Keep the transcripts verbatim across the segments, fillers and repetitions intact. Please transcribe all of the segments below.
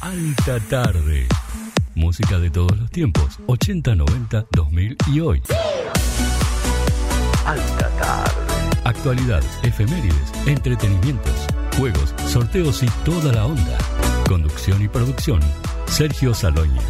Alta tarde. Música de todos los tiempos, ochenta, noventa, dos mil y hoy. Alta tarde. Actualidad, efemérides, entretenimientos, juegos, sorteos y toda la onda. Conducción y producción, Sergio Salóñez.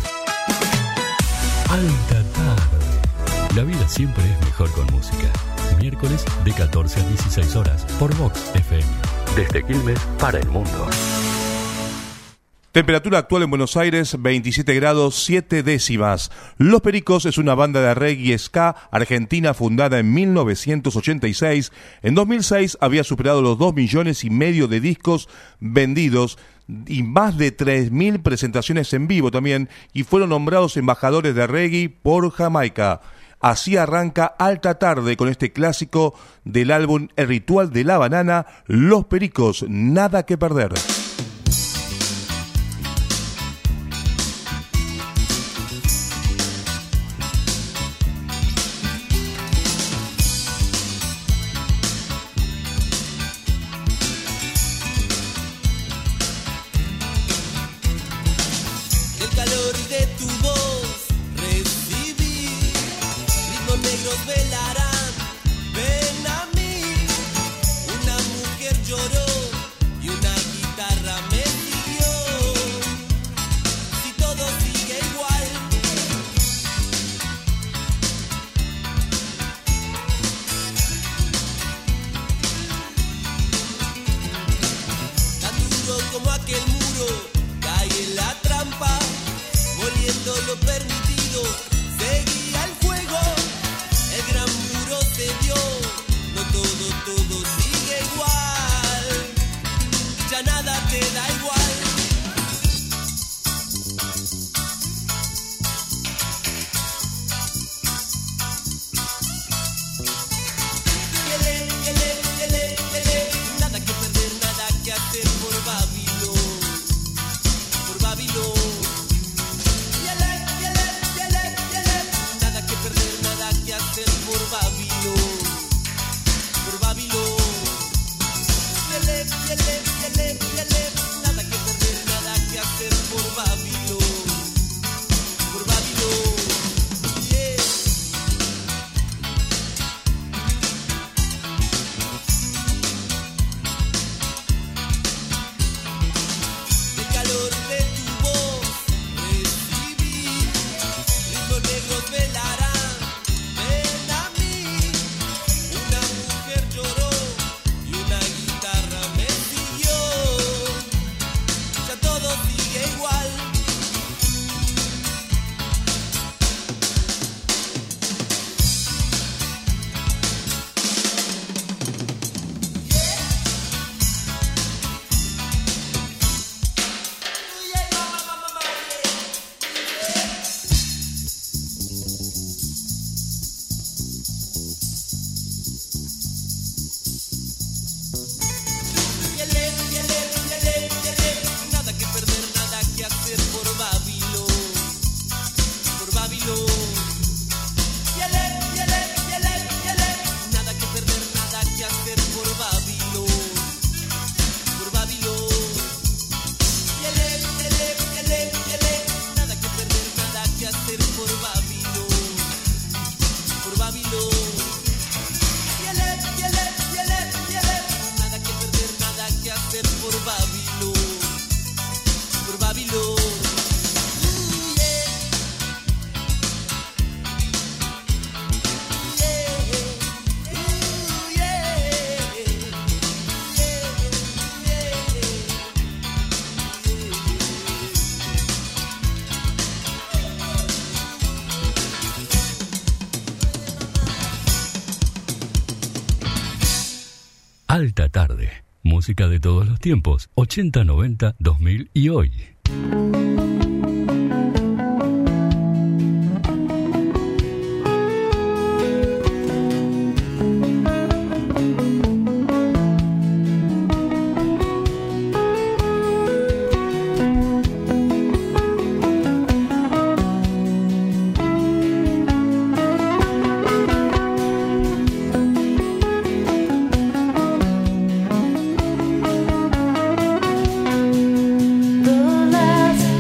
Alta tarde. La vida siempre es mejor con música. Miércoles de catorce a dieciséis horas por Vox F M. Desde Quilmes para el mundo. Temperatura actual en Buenos Aires, veintisiete grados siete décimas. Los Pericos es una banda de reggae ska argentina fundada en mil novecientos ochenta y seis. En dos mil seis había superado los dos millones y medio de discos vendidos y más de tres mil presentaciones en vivo también, y fueron nombrados embajadores de reggae por Jamaica. Así arranca Alta Tarde con este clásico del álbum El Ritual de la Banana, Los Pericos, Nada que Perder. Alta Tarde. Música de todos los tiempos, ochenta, noventa, dos mil y hoy. The last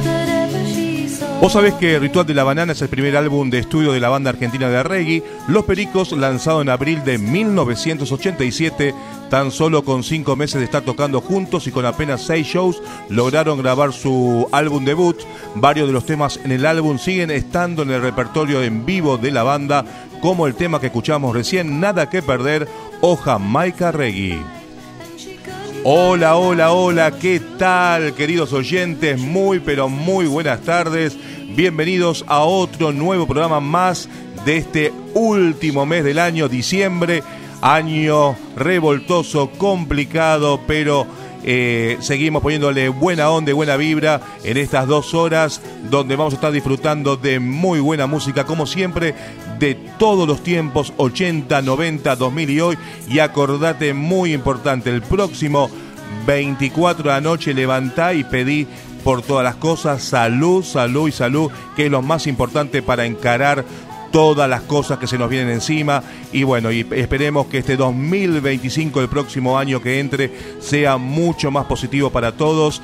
Vos sabés que Ritual de la Banana es el primer álbum de estudio de la banda argentina de reggae, Los Pericos, lanzado en abril de mil novecientos ochenta y siete. Tan solo con cinco meses de estar tocando juntos y con apenas seis shows, lograron grabar su álbum debut. Varios de los temas en el álbum siguen estando en el repertorio en vivo de la banda, como el tema que escuchamos recién, Nada que Perder o Jamaica Reggae. Hola, hola, hola, ¿qué tal, queridos oyentes? Muy, pero muy buenas tardes. Bienvenidos a otro nuevo programa más de este último mes del año, diciembre. Año revoltoso, complicado, pero eh, seguimos poniéndole buena onda y buena vibra en estas dos horas donde vamos a estar disfrutando de muy buena música, como siempre, de todos los tiempos, ochenta, noventa, dos mil y hoy. Y acordate, muy importante, el próximo veinticuatro de la noche levantá y pedí por todas las cosas salud, salud y salud, que es lo más importante para encarar todas las cosas que se nos vienen encima. Y bueno, y esperemos que este dos mil veinticinco, el próximo año que entre, sea mucho más positivo para todos,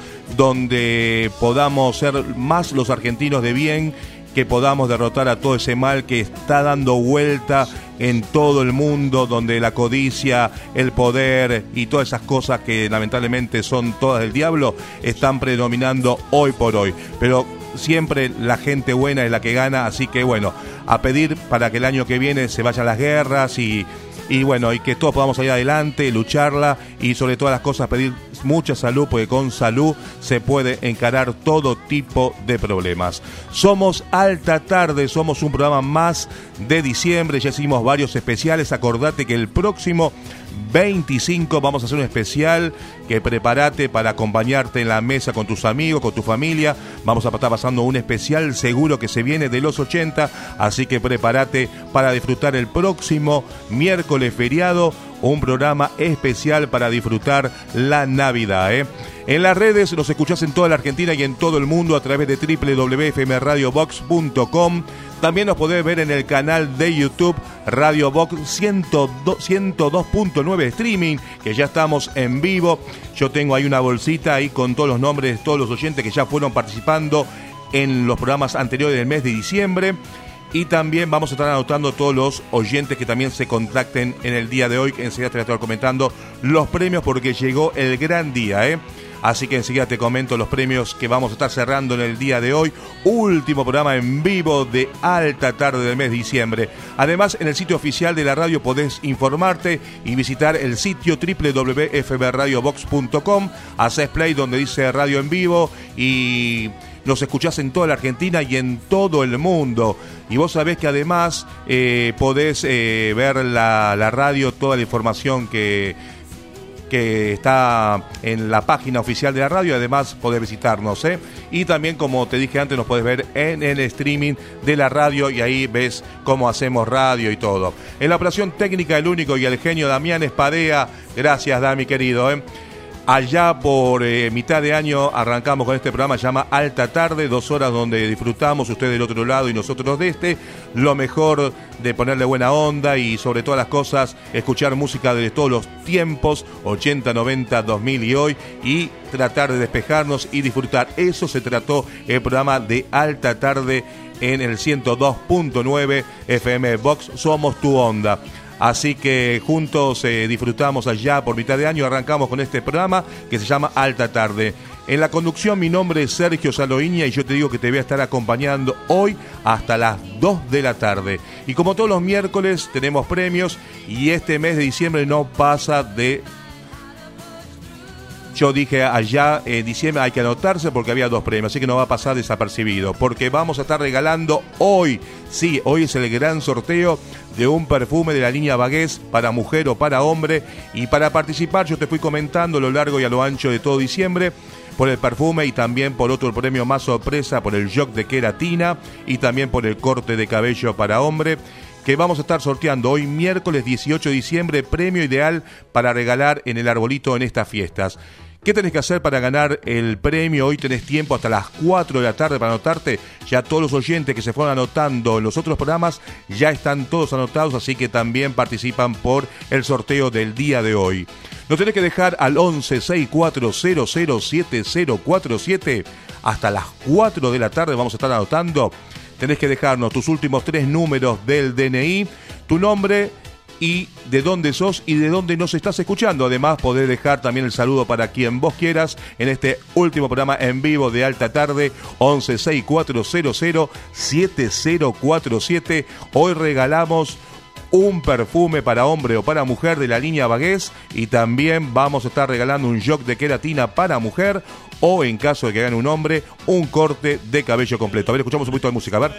donde podamos ser más los argentinos de bien, que podamos derrotar a todo ese mal que está dando vuelta en todo el mundo, donde la codicia, el poder y todas esas cosas que lamentablemente son todas del diablo, están predominando hoy por hoy. Pero siempre la gente buena es la que gana, así que bueno, a pedir para que el año que viene se vayan las guerras y, y bueno, y que todos podamos salir adelante, lucharla y sobre todas las cosas pedir mucha salud, porque con salud se puede encarar todo tipo de problemas. Somos Alta Tarde, somos un programa más de diciembre, ya hicimos varios especiales. Acordate que el próximo veinticinco vamos a hacer un especial, que prepárate para acompañarte en la mesa con tus amigos, con tu familia. Vamos a estar pasando un especial seguro que se viene de los ochenta, así que prepárate para disfrutar el próximo miércoles feriado, un programa especial para disfrutar la Navidad, ¿eh? En las redes nos escuchás en toda la Argentina y en todo el mundo a través de doble u doble u doble u punto f m radio box punto com. También nos podés ver en el canal de YouTube Radio Box ciento dos punto nueve streaming, que ya estamos en vivo. Yo tengo ahí una bolsita ahí con todos los nombres de todos los oyentes que ya fueron participando en los programas anteriores del mes de diciembre. Y también vamos a estar anotando todos los oyentes que también se contacten en el día de hoy, que enseguida te voy a estar comentando los premios, porque llegó el gran día, ¿eh? Así que enseguida te comento los premios que vamos a estar cerrando en el día de hoy. Último programa en vivo de Alta Tarde del mes de diciembre. Además, en el sitio oficial de la radio podés informarte y visitar el sitio doble u doble u doble u punto f m radio box punto com. Hacés play donde dice radio en vivo y nos escuchás en toda la Argentina y en todo el mundo. Y vos sabés que además eh, podés eh, ver la, la radio, toda la información que... que está en la página oficial de la radio. Además podés visitarnos, ¿eh? Y también, como te dije antes, nos podés ver en el streaming de la radio y ahí ves cómo hacemos radio y todo. En la operación técnica, el único y el genio Damián Espadea. Gracias, Dami, querido, ¿eh? Allá por eh, mitad de año arrancamos con este programa, se llama Alta Tarde, dos horas donde disfrutamos, ustedes del otro lado y nosotros de este, lo mejor de ponerle buena onda y sobre todas las cosas, escuchar música de todos los tiempos, ochenta, noventa, dos mil y hoy, y tratar de despejarnos y disfrutar. Eso se trató el programa de Alta Tarde en el ciento dos punto nueve F M Box, somos tu onda. Así que juntos eh, disfrutamos allá por mitad de año. Arrancamos con este programa que se llama Alta Tarde. En la conducción, mi nombre es Sergio Saloiña y yo te digo que te voy a estar acompañando hoy hasta las dos de la tarde. Y como todos los miércoles tenemos premios y este mes de diciembre no pasa de... Yo dije allá en diciembre hay que anotarse porque había dos premios, así que no va a pasar desapercibido, porque vamos a estar regalando hoy, sí, hoy es el gran sorteo de un perfume de la línea Bagués para mujer o para hombre. Y para participar yo te fui comentando a lo largo y a lo ancho de todo diciembre por el perfume y también por otro premio más sorpresa, por el jock de queratina y también por el corte de cabello para hombre, que vamos a estar sorteando hoy miércoles dieciocho de diciembre, premio ideal para regalar en el arbolito en estas fiestas. ¿Qué tenés que hacer para ganar el premio? Hoy tenés tiempo hasta las cuatro de la tarde para anotarte. Ya todos los oyentes que se fueron anotando en los otros programas ya están todos anotados, así que también participan por el sorteo del día de hoy. No tenés que dejar al once sesenta y cuatro cero cero siete cero cuatro siete. Hasta las cuatro de la tarde vamos a estar anotando. Tenés que dejarnos tus últimos tres números del D N I, tu nombre y de dónde sos y de dónde nos estás escuchando. Además, podés dejar también el saludo para quien vos quieras en este último programa en vivo de Alta Tarde, once sesenta y cuatro cero cero siete cero cuatro siete. Hoy regalamos un perfume para hombre o para mujer de la línea Bagués y también vamos a estar regalando un jock de queratina para mujer o, en caso de que gane un hombre, un corte de cabello completo. A ver, escuchamos un poquito de música, a ver.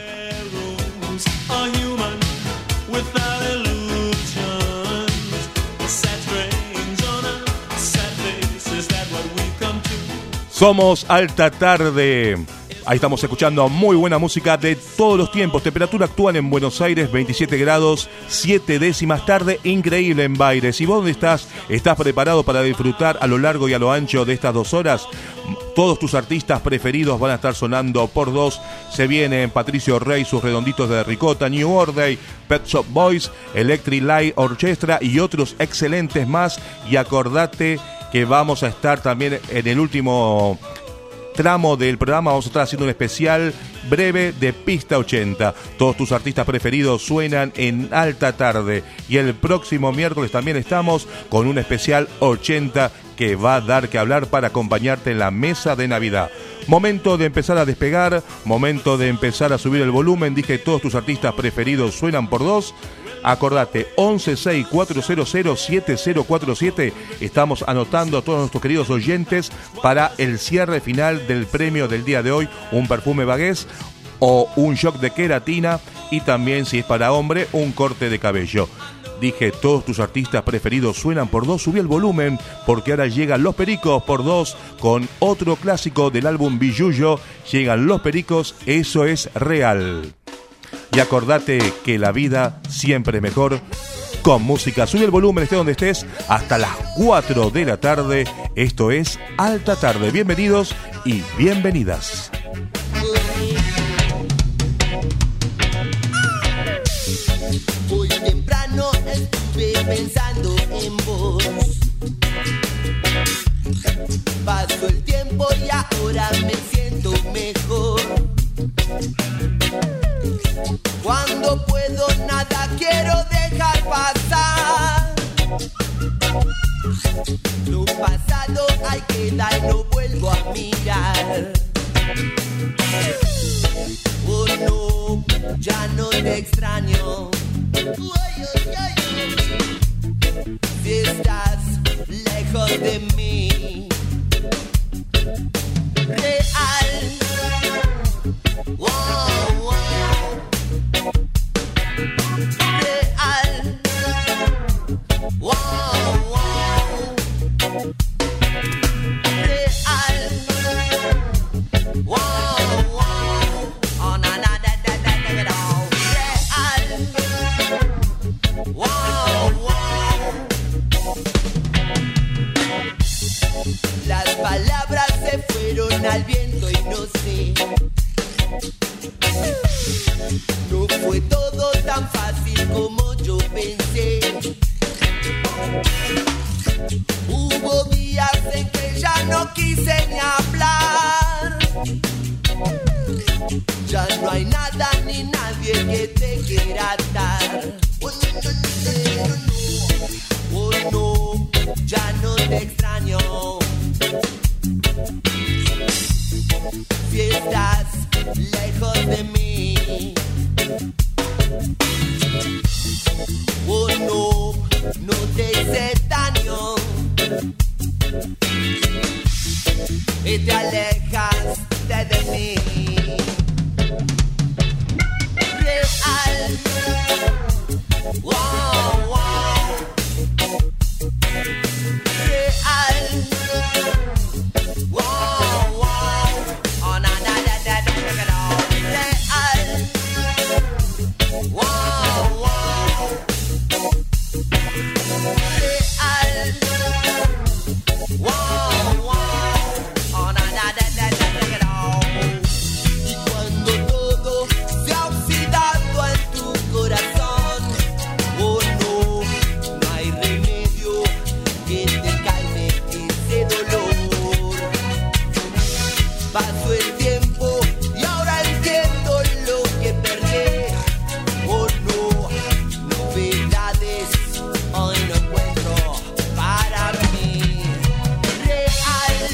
Somos Alta Tarde. Ahí estamos escuchando muy buena música de todos los tiempos. Temperatura actual en Buenos Aires, veintisiete grados, siete décimas. Tarde increíble en Baires. ¿Y vos dónde estás? ¿Estás preparado para disfrutar a lo largo y a lo ancho de estas dos horas? Todos tus artistas preferidos van a estar sonando por dos. Se vienen Patricio Rey, sus redonditos de ricota, New Order, Pet Shop Boys, Electric Light Orchestra y otros excelentes más. Y acordate que vamos a estar también en el último tramo del programa, vamos a estar haciendo un especial breve de Pista ochenta. Todos tus artistas preferidos suenan en Alta Tarde y el próximo miércoles también estamos con un especial ochenta que va a dar que hablar para acompañarte en la mesa de Navidad. Momento de empezar a despegar, momento de empezar a subir el volumen. Dije, todos tus artistas preferidos suenan por dos. Acordate, once sesenta y cuatro cero cero siete cero cuatro siete. Estamos anotando a todos nuestros queridos oyentes para el cierre final del premio del día de hoy, un perfume Bagués o un jock de queratina y también, si es para hombre, un corte de cabello. Dije, todos tus artistas preferidos suenan por dos. Subí el volumen porque ahora llegan Los Pericos por dos con otro clásico del álbum Billullo. Llegan Los Pericos, eso es real. Y acordate que la vida siempre es mejor con música. Sube el volumen, esté donde estés, hasta las cuatro de la tarde. Esto es Alta Tarde. Bienvenidos y bienvenidas. Hoy temprano estuve pensando en vos. Pasó el tiempo y ahora me siento mejor. Cuando puedo nada quiero dejar pasar. Lo pasado hay que dar, no vuelvo a mirar. Oh no, ya no te extraño. Si estás lejos de mí. Real. Wow, wow. Real. Wow, wow. Real. Wow, wow. Oh, na, na, da, da, da, da, da. Real. Wow, wow. Las palabras se fueron al viento y no sé. No fue todo tan fácil como yo pensé. Hubo días en que ya no quise ni hablar. Ya no hay nada ni nadie que te quiera dar. Oh no, oh, no, ya no te extraño. Si estás lejos de mí. Oh no, no te hice daño. Y te alejaste de mí. Real. Wow, wow. Real. Wow, wow. Oh, na, na, da, da, da, da, da. Real. Wow, wow. Real. Wow, wow. Pasó el tiempo y ahora entiendo lo que perdí. Oh no, novedades hoy no encuentro para mí. Real,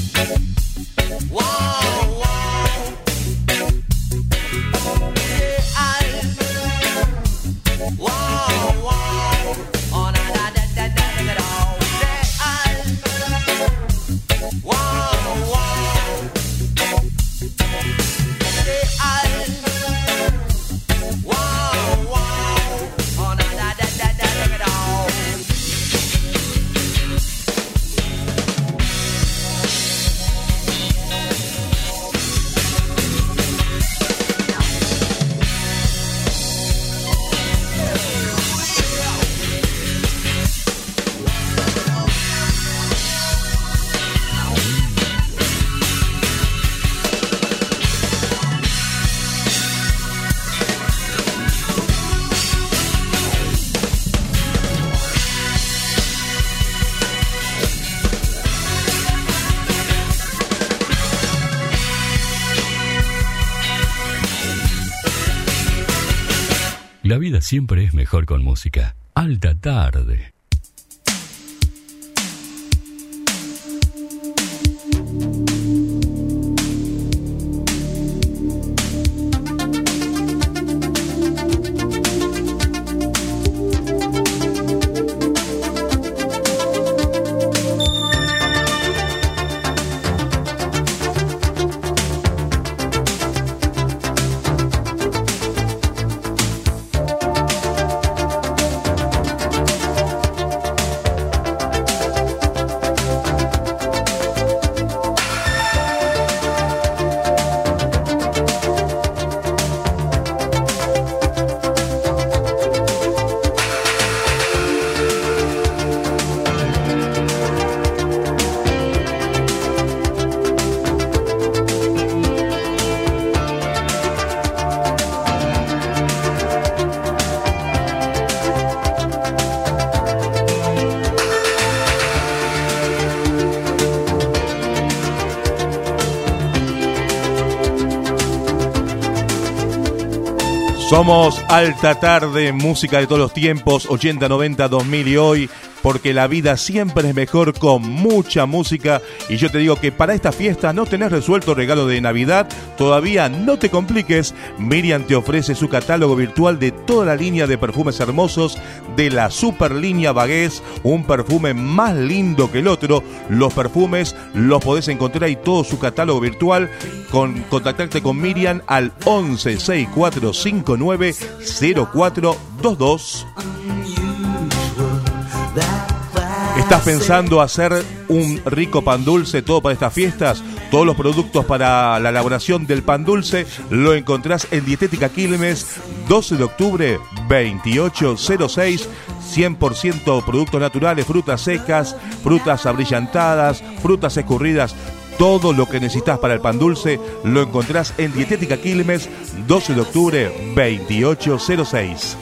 wow, wow. Real, wow, wow. Oh na na da da da da da. Real, wow, wow. Real, wow, wow. Oh na da da da da da da. La vida siempre es mejor con música. Alta tarde. Somos Alta Tarde, música de todos los tiempos, ochenta, noventa, dos mil y hoy, porque la vida siempre es mejor con mucha música. Y yo te digo que para esta fiesta no tenés resuelto regalo de Navidad, todavía no te compliques. Miriam te ofrece su catálogo virtual de toda la línea de perfumes hermosos de la super línea Bagués, un perfume más lindo que el otro. Los perfumes los podés encontrar y todo su catálogo virtual. Con, contactarte con Miriam al once, sesenta y cuatro, cincuenta y nueve, cero cuatro veintidós. ¿Estás pensando hacer un rico pan dulce, todo para estas fiestas? Todos los productos para la elaboración del pan dulce lo encontrás en Dietética Quilmes, doce de octubre, veintiocho cero seis. cien por ciento productos naturales, frutas secas, frutas abrillantadas, frutas escurridas. Todo lo que necesitas para el pan dulce lo encontrás en Dietética Quilmes, doce de octubre, veintiocho cero seis.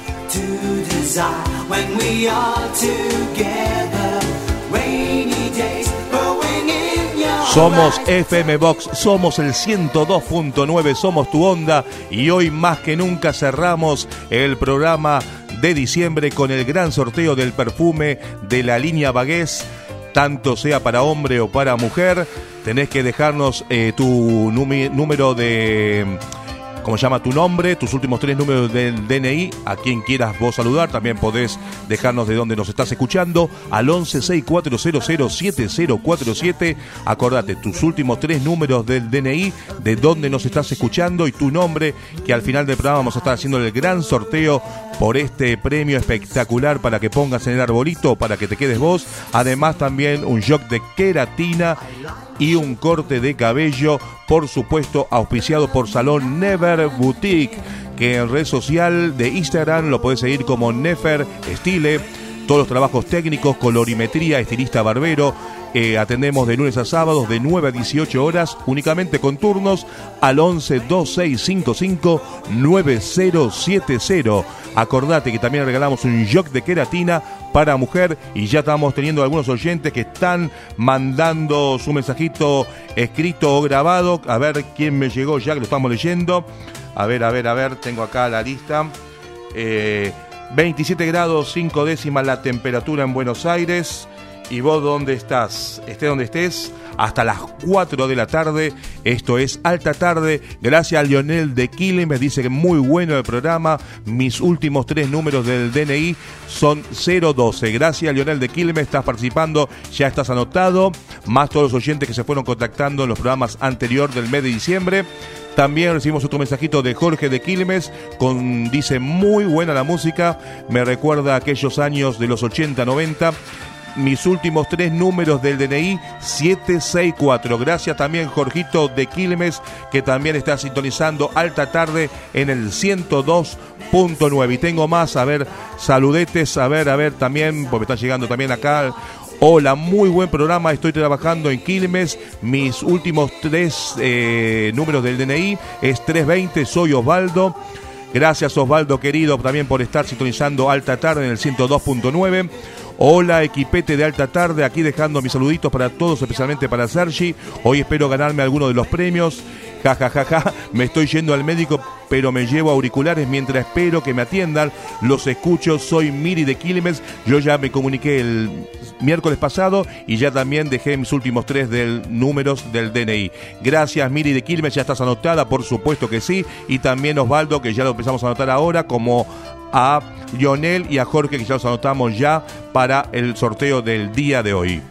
Somos F M Box, somos el ciento dos punto nueve, somos tu onda, y hoy más que nunca cerramos el programa de diciembre con el gran sorteo del perfume de la línea Bagués, tanto sea para hombre o para mujer. Tenés que dejarnos eh, tu numi- número de... ¿Cómo se llama? Tu nombre, tus últimos tres números del D N I, a quien quieras vos saludar. También podés dejarnos de dónde nos estás escuchando al once, sesenta y cuatro cero cero, siete cero cuatro siete. Acordate, tus últimos tres números del D N I, de dónde nos estás escuchando y tu nombre, que al final del programa vamos a estar haciendo el gran sorteo por este premio espectacular para que pongas en el arbolito, para que te quedes vos. Además también un jock de queratina y un corte de cabello, por supuesto auspiciado por Salón Never Boutique, que en red social de Instagram lo podés seguir como Nefer Style. todos los trabajos técnicos, colorimetría, estilista barbero. Eh, atendemos de lunes a sábados de nueve a dieciocho horas, únicamente con turnos al once dos seis cinco cinco nueve cero siete cero. Acordate que también regalamos un jock de queratina para mujer y ya estamos teniendo algunos oyentes que están mandando su mensajito escrito o grabado. A ver quién me llegó ya, que lo estamos leyendo. A ver, a ver, a ver, tengo acá la lista. Eh, veintisiete grados cinco décimas la temperatura en Buenos Aires. Y vos, ¿dónde estás? Esté donde estés, hasta las cuatro de la tarde. Esto es Alta Tarde. Gracias a Lionel de Quilmes, dice que muy bueno el programa. Mis últimos tres números del D N I son cero doce. Gracias, Lionel de Quilmes, estás participando, ya estás anotado. Más todos los oyentes que se fueron contactando en los programas anteriores del mes de diciembre. También recibimos otro mensajito de Jorge de Quilmes, con, dice, muy buena la música, me recuerda a aquellos años de los ochenta, noventa. Mis últimos tres números del D N I, siete seis cuatro. Gracias también, Jorgito de Quilmes, que también está sintonizando Alta Tarde en el ciento dos punto nueve. Y tengo más, a ver, saludetes, a ver, a ver también, porque me están llegando también acá. Hola, muy buen programa, estoy trabajando en Quilmes, mis últimos tres eh, números del D N I es tres veinte, soy Osvaldo. Gracias, Osvaldo querido, también por estar sintonizando Alta Tarde en el ciento dos punto nueve. Hola, equipete de Alta Tarde, aquí dejando mis saluditos para todos, especialmente para Sergi. Hoy espero ganarme alguno de los premios. Ja, ja, ja, ja. Me estoy yendo al médico, pero me llevo auriculares mientras espero que me atiendan. Los escucho, soy Miri de Quilmes. Yo ya me comuniqué el miércoles pasado y ya también dejé mis últimos tres del, números del D N I. Gracias, Miri de Quilmes, ya estás anotada, por supuesto que sí. Y también Osvaldo, que ya lo empezamos a anotar ahora, como a Lionel y a Jorge, que ya los anotamos ya para el sorteo del día de hoy.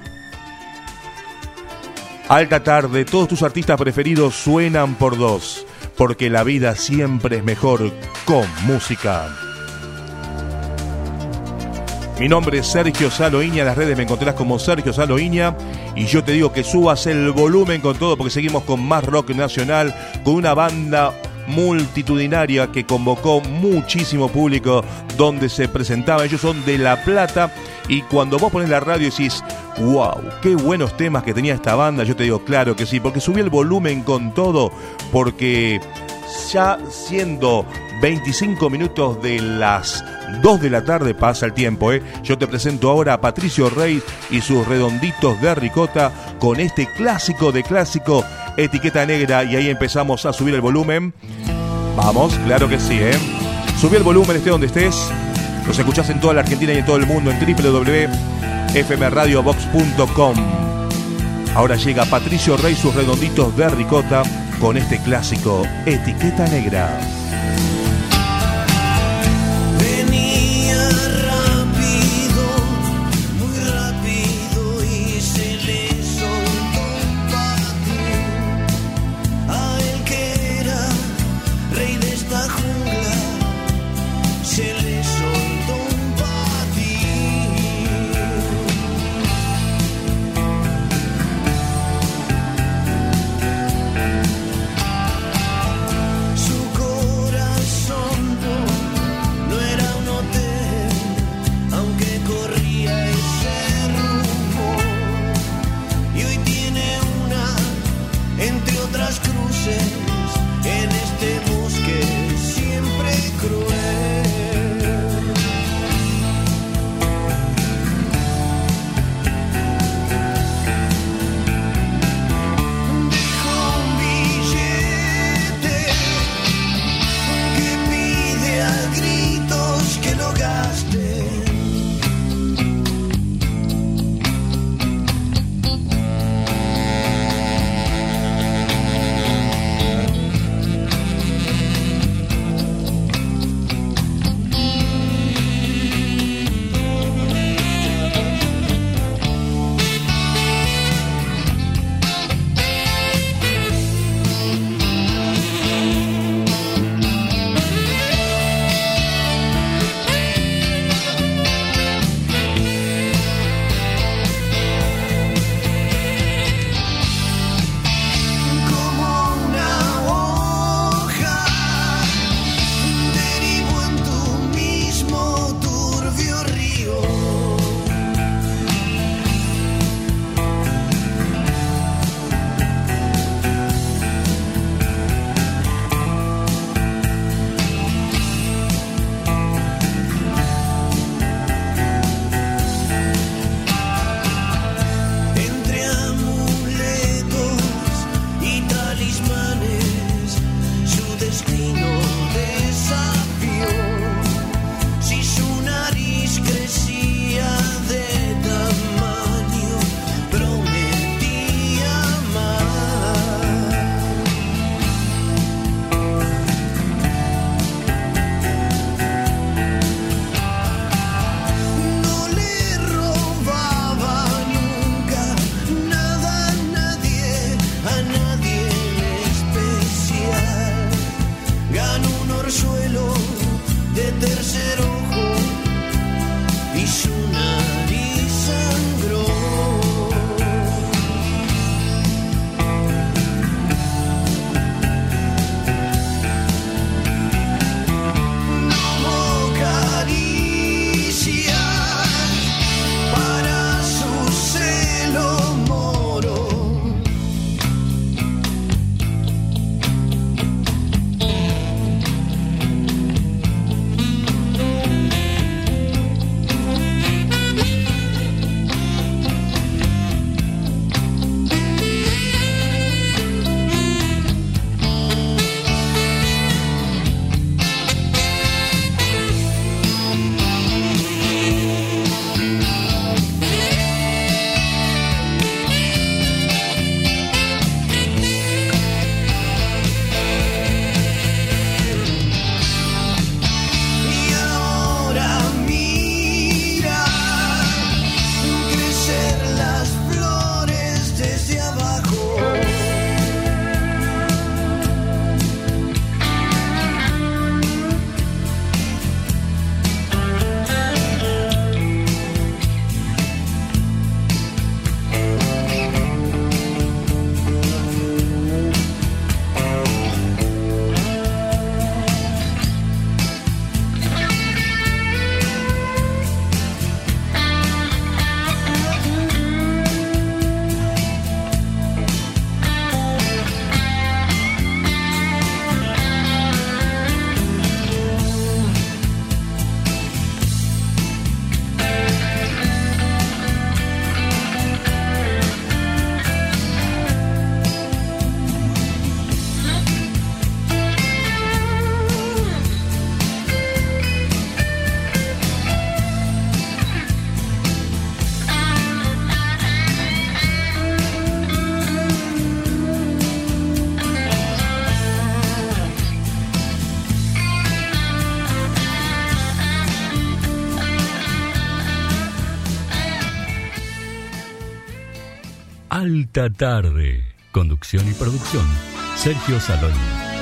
Alta Tarde, todos tus artistas preferidos suenan por dos, porque la vida siempre es mejor con música. Mi nombre es Sergio Saloiña, en las redes me encontrarás como Sergio Saloiña, y yo te digo que subas el volumen con todo, porque seguimos con más rock nacional, con una banda multitudinaria que convocó muchísimo público, donde se presentaba. Ellos son de La Plata, y cuando vos pones la radio y decís, wow, qué buenos temas que tenía esta banda, yo te digo, claro que sí, porque subí el volumen con todo, porque ya siendo veinticinco minutos de las dos de la tarde pasa el tiempo, ¿eh? Yo te presento ahora a Patricio Rey y sus redonditos de ricota con este clásico de clásico, Etiqueta Negra, y ahí empezamos a subir el volumen. Vamos, claro que sí, ¿eh? Subí el volumen, esté donde estés. Los escuchás en toda la Argentina y en todo el mundo en doble u doble u doble u punto f m radio box punto com. Ahora llega Patricio Rey, sus redonditos de ricota con este clásico, Etiqueta Negra. Alta Tarde. Conducción y producción, Sergio Saloni.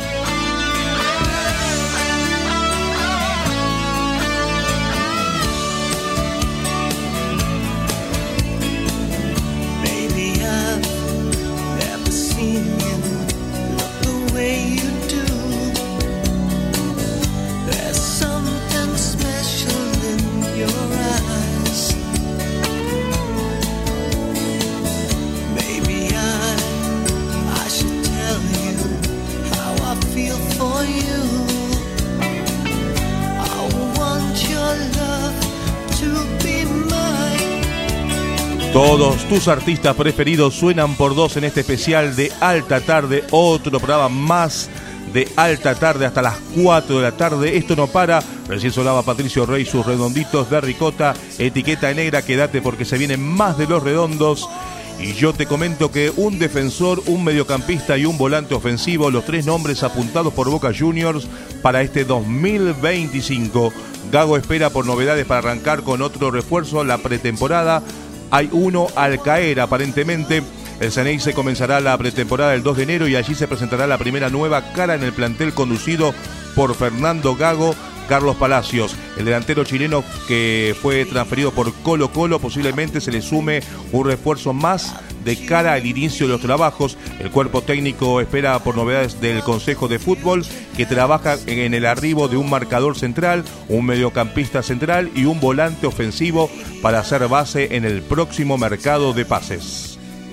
Todos tus artistas preferidos suenan por dos en este especial de Alta Tarde, otro programa más de Alta Tarde hasta las cuatro de la tarde. Esto no para, recién sonaba Patricio Rey, sus redonditos de ricota, etiqueta negra, quédate porque se vienen más de los redondos. Y yo te comento que un defensor, un mediocampista y un volante ofensivo, los tres nombres apuntados por Boca Juniors para este dos mil veinticinco. Gago espera por novedades para arrancar con otro refuerzo la pretemporada. Hay uno al caer aparentemente. El Ceneice comenzará la pretemporada el dos de enero y allí se presentará la primera nueva cara en el plantel conducido por Fernando Gago. Carlos Palacios, el delantero chileno que fue transferido por Colo Colo, posiblemente se le sume un refuerzo más de cara al inicio de los trabajos. El cuerpo técnico espera por novedades del Consejo de Fútbol, que trabaja en el arribo de un marcador central, un mediocampista central y un volante ofensivo para hacer base en el próximo mercado de pases.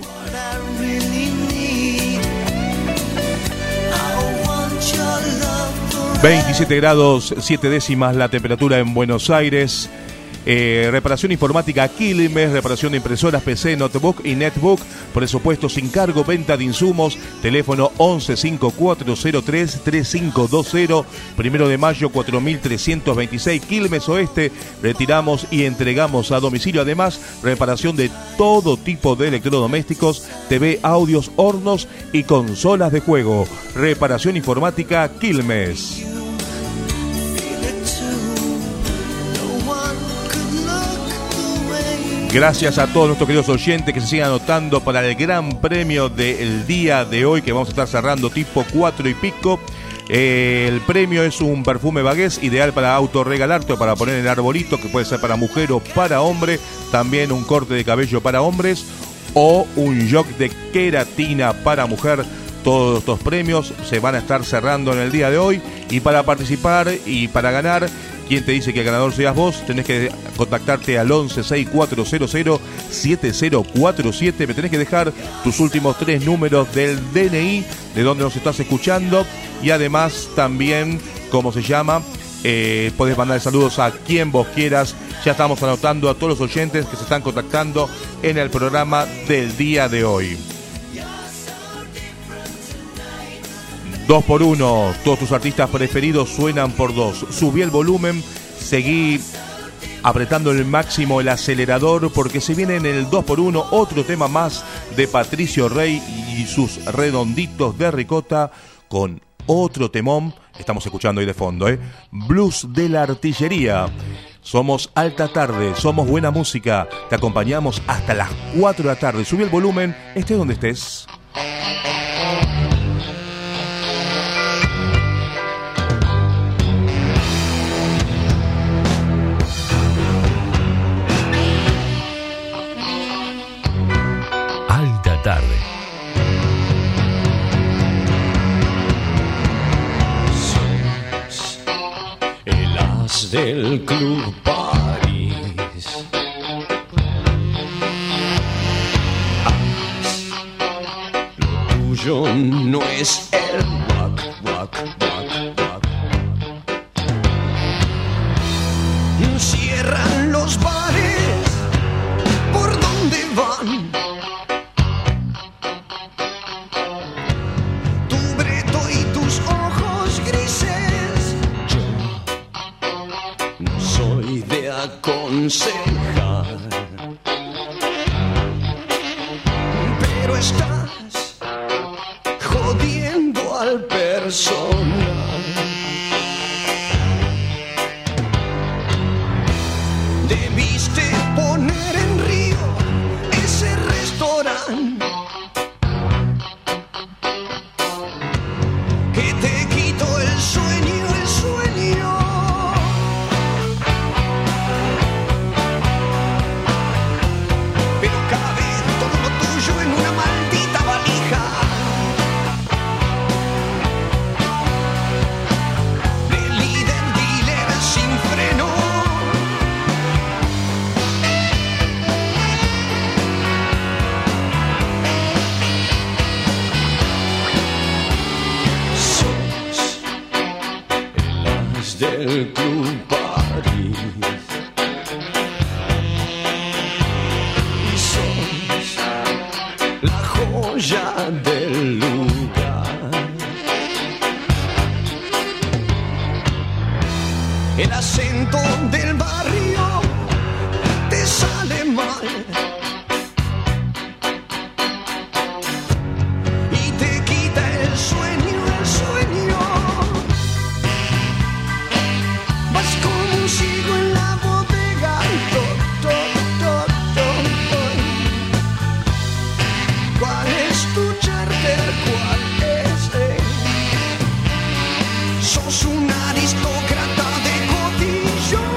veintisiete grados siete décimas la temperatura en Buenos Aires. Eh, reparación informática Quilmes, reparación de impresoras, P C, notebook y netbook, presupuesto sin cargo, venta de insumos, teléfono once cincuenta y cuatro cero tres treinta y cinco veinte, primero de mayo cuatro mil trescientos veintiséis, Quilmes Oeste. Retiramos y entregamos a domicilio, además reparación de todo tipo de electrodomésticos, T V, audios, hornos y consolas de juego. Reparación informática Quilmes. Gracias a todos nuestros queridos oyentes que se sigan anotando para el gran premio del día de hoy, que vamos a estar cerrando tipo cuatro y pico. Eh, el premio es un perfume Bagués, ideal para autorregalarte o para poner en el arbolito, que puede ser para mujer o para hombre. También un corte de cabello para hombres o un jock de queratina para mujer. Todos estos premios se van a estar cerrando en el día de hoy. Y para participar y para ganar, ¿quién te dice que el ganador seas vos? Tenés que contactarte al once sesenta y cuatro cero cero siete cero cuatro siete. Me tenés que dejar tus últimos tres números del D N I, de donde nos estás escuchando. Y además también, ¿cómo se llama? Eh, podés mandar saludos a quien vos quieras. Ya estamos anotando a todos los oyentes que se están contactando en el programa del día de hoy. Dos por uno, todos tus artistas preferidos suenan por dos. Subí el volumen, seguí apretando el máximo el acelerador, porque se viene en el dos por uno otro tema más de Patricio Rey y sus redonditos de ricota, con otro temón. Estamos escuchando ahí de fondo, ¿eh? Blues de la Artillería. Somos Alta Tarde, somos buena música. Te acompañamos hasta las cuatro de la tarde. Subí el volumen, estés donde estés. Tarde. Sos el as del Club París. As, lo tuyo no es el rock, rock, rock, rock. Cierran los bares, ¿por dónde van? Aconsejar, pero estás jodiendo al personal. Debiste poner en río ese restaurante que te quito el sueño, el sueño. Pero cabe todo lo tuyo en una maldita valija. De líder, dealer sin freno. Del Club París y sos la joya del lugar, el acento del barrio te sale mal y te quita el sueño, el sueño. Sigo en la bodega, to, to, to, to, to. ¿Cuál es tu charter? ¿Cuál es él? Sos un aristócrata de cotillón.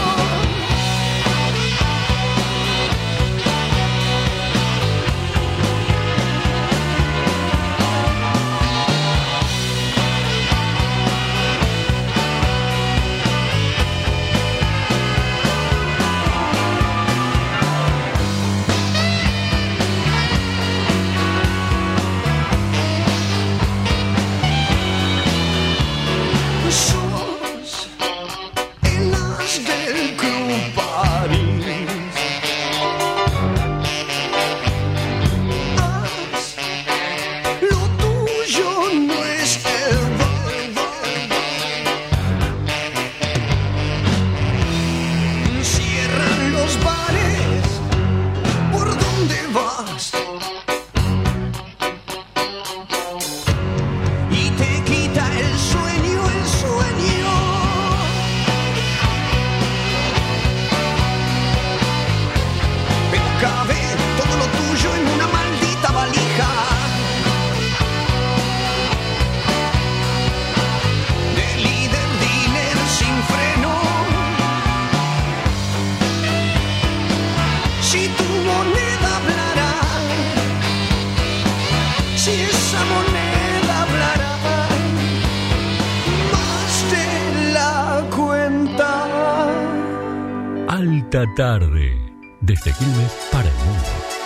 Tarde, desde Quilmes para el mundo.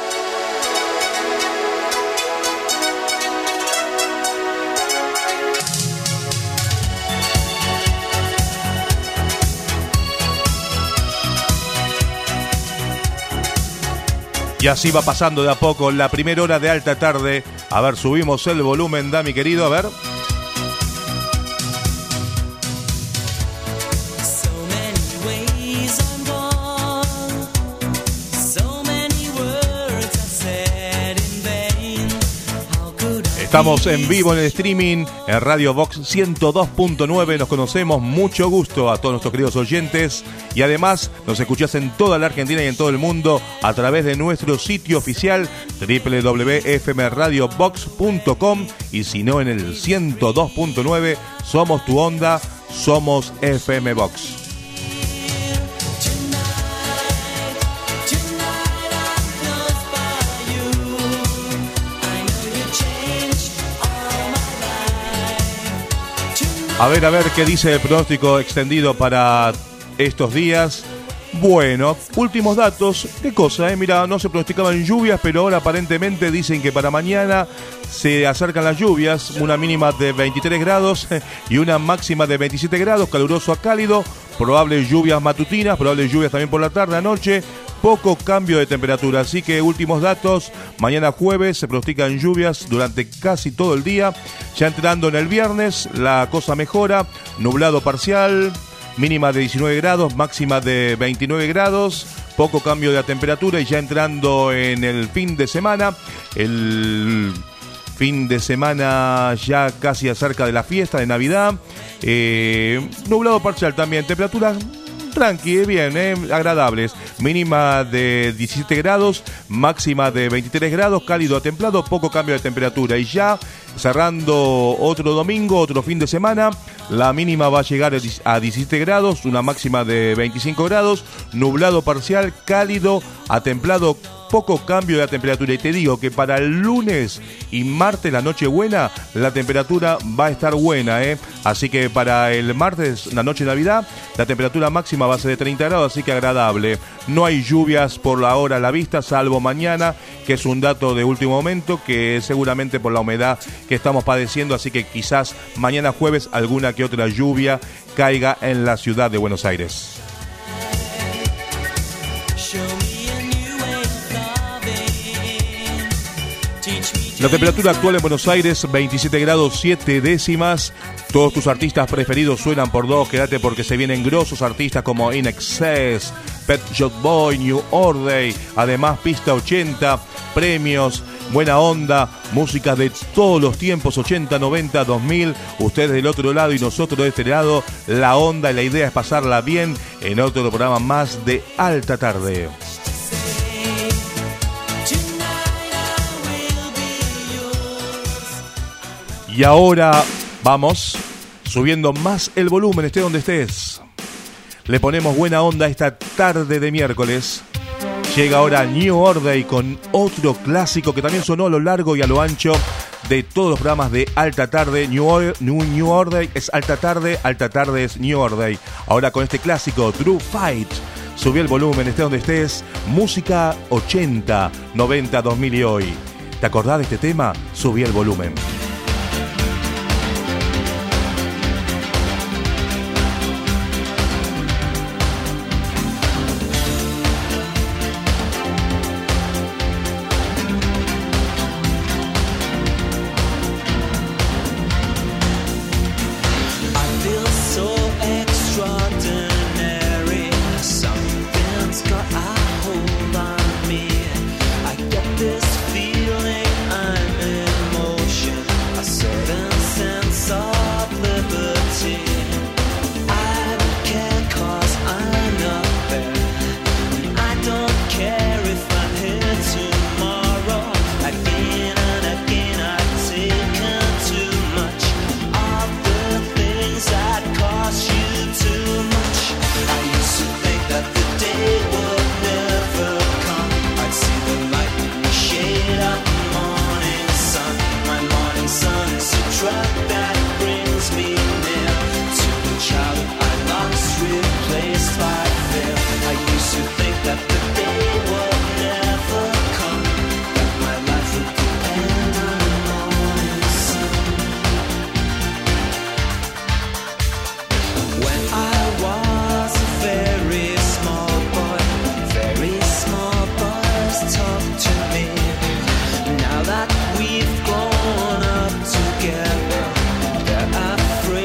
Y así va pasando de a poco la primera hora de Alta Tarde. A ver, subimos el volumen, Dami querido, a ver. Estamos en vivo en el streaming en Radio Vox ciento dos punto nueve. Nos conocemos, mucho gusto a todos nuestros queridos oyentes. Y además nos escuchás en toda la Argentina y en todo el mundo a través de nuestro sitio oficial doble u doble u doble u punto f m radio vox punto com. Y si no, en el ciento dos punto nueve, somos tu onda, somos F M Vox. A ver, a ver qué dice el pronóstico extendido para estos días. Bueno, últimos datos. ¿Qué cosa, eh? Mira, no se pronosticaban lluvias, pero ahora aparentemente dicen que para mañana se acercan las lluvias. Una mínima de veintitrés grados y una máxima de veintisiete grados, caluroso a cálido. Probables lluvias matutinas, probables lluvias también por la tarde, anoche. Poco cambio de temperatura, así que últimos datos. Mañana jueves se pronostican lluvias durante casi todo el día. Ya entrando en el viernes, la cosa mejora. Nublado parcial, mínima de diecinueve grados, máxima de veintinueve grados. Poco cambio de la temperatura y ya entrando en el fin de semana. El fin de semana ya casi acerca de la fiesta de Navidad. Eh, nublado parcial también, temperaturas tranqui, bien, eh, agradables. Mínima de diecisiete grados, máxima de veintitrés grados, cálido a templado, poco cambio de temperatura. Y ya cerrando otro domingo, otro fin de semana, la mínima va a llegar a diecisiete grados, una máxima de veinticinco grados, nublado parcial, cálido a templado, poco cambio de la temperatura. Y te digo que para el lunes y martes, la noche buena, la temperatura va a estar buena, ¿eh? Así que para el martes, la noche de Navidad, la temperatura máxima va a ser de treinta grados, así que agradable. No hay lluvias por la hora a la vista, salvo mañana, que es un dato de último momento, que seguramente por la humedad que estamos padeciendo, así que quizás mañana jueves alguna que otra lluvia caiga en la ciudad de Buenos Aires. La temperatura actual en Buenos Aires, veintisiete grados siete décimas. Todos tus artistas preferidos suenan por dos. Quédate porque se vienen grosos artistas como In Excess, Pet Shop Boy, New Order. Además, Pista ochenta, premios, buena onda, música de todos los tiempos, ochenta, noventa, dos mil. Ustedes del otro lado y nosotros de este lado. La onda y la idea es pasarla bien en otro programa más de Alta Tarde. Y ahora vamos subiendo más el volumen, esté donde estés. Le ponemos buena onda esta tarde de miércoles. Llega ahora New Order con otro clásico que también sonó a lo largo y a lo ancho de todos los programas de Alta Tarde. New Order, New, New Order es Alta Tarde, Alta Tarde es New Order. Ahora con este clásico, True Fight. Subí el volumen, esté donde estés. Música ochenta, noventa, dos mil y hoy. ¿Te acordás de este tema? Subí el volumen. We've grown up together. There are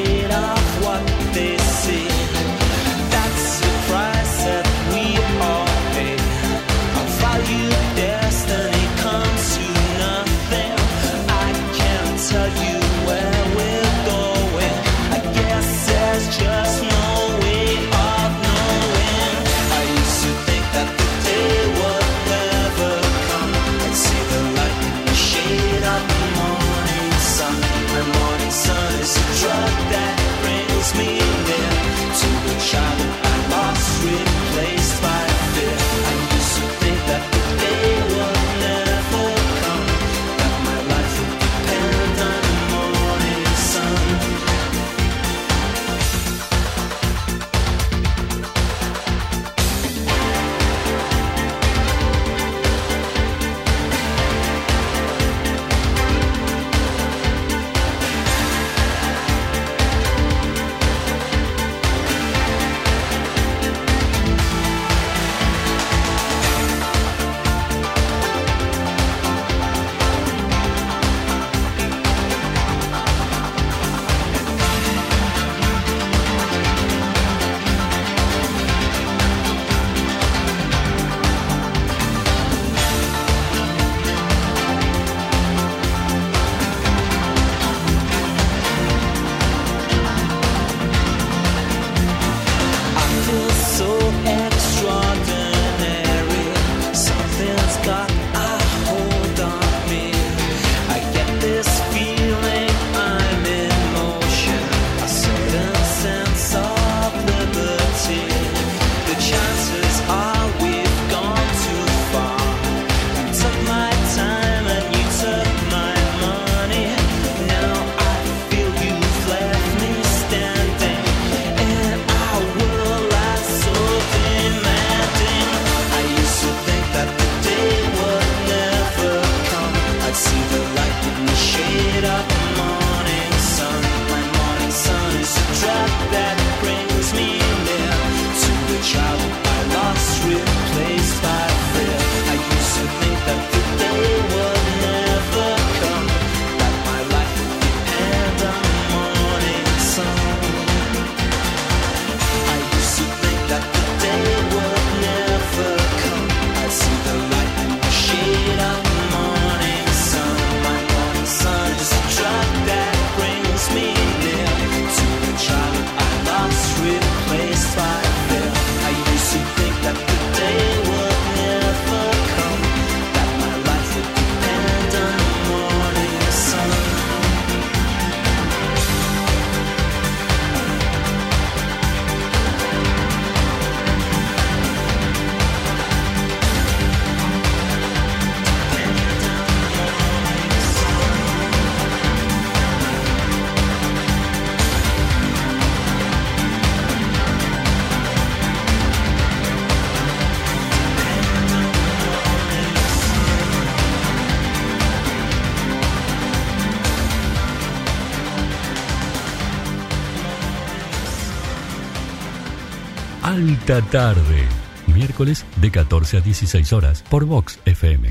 Alta Tarde. Miércoles de catorce a dieciséis horas por Vox F M.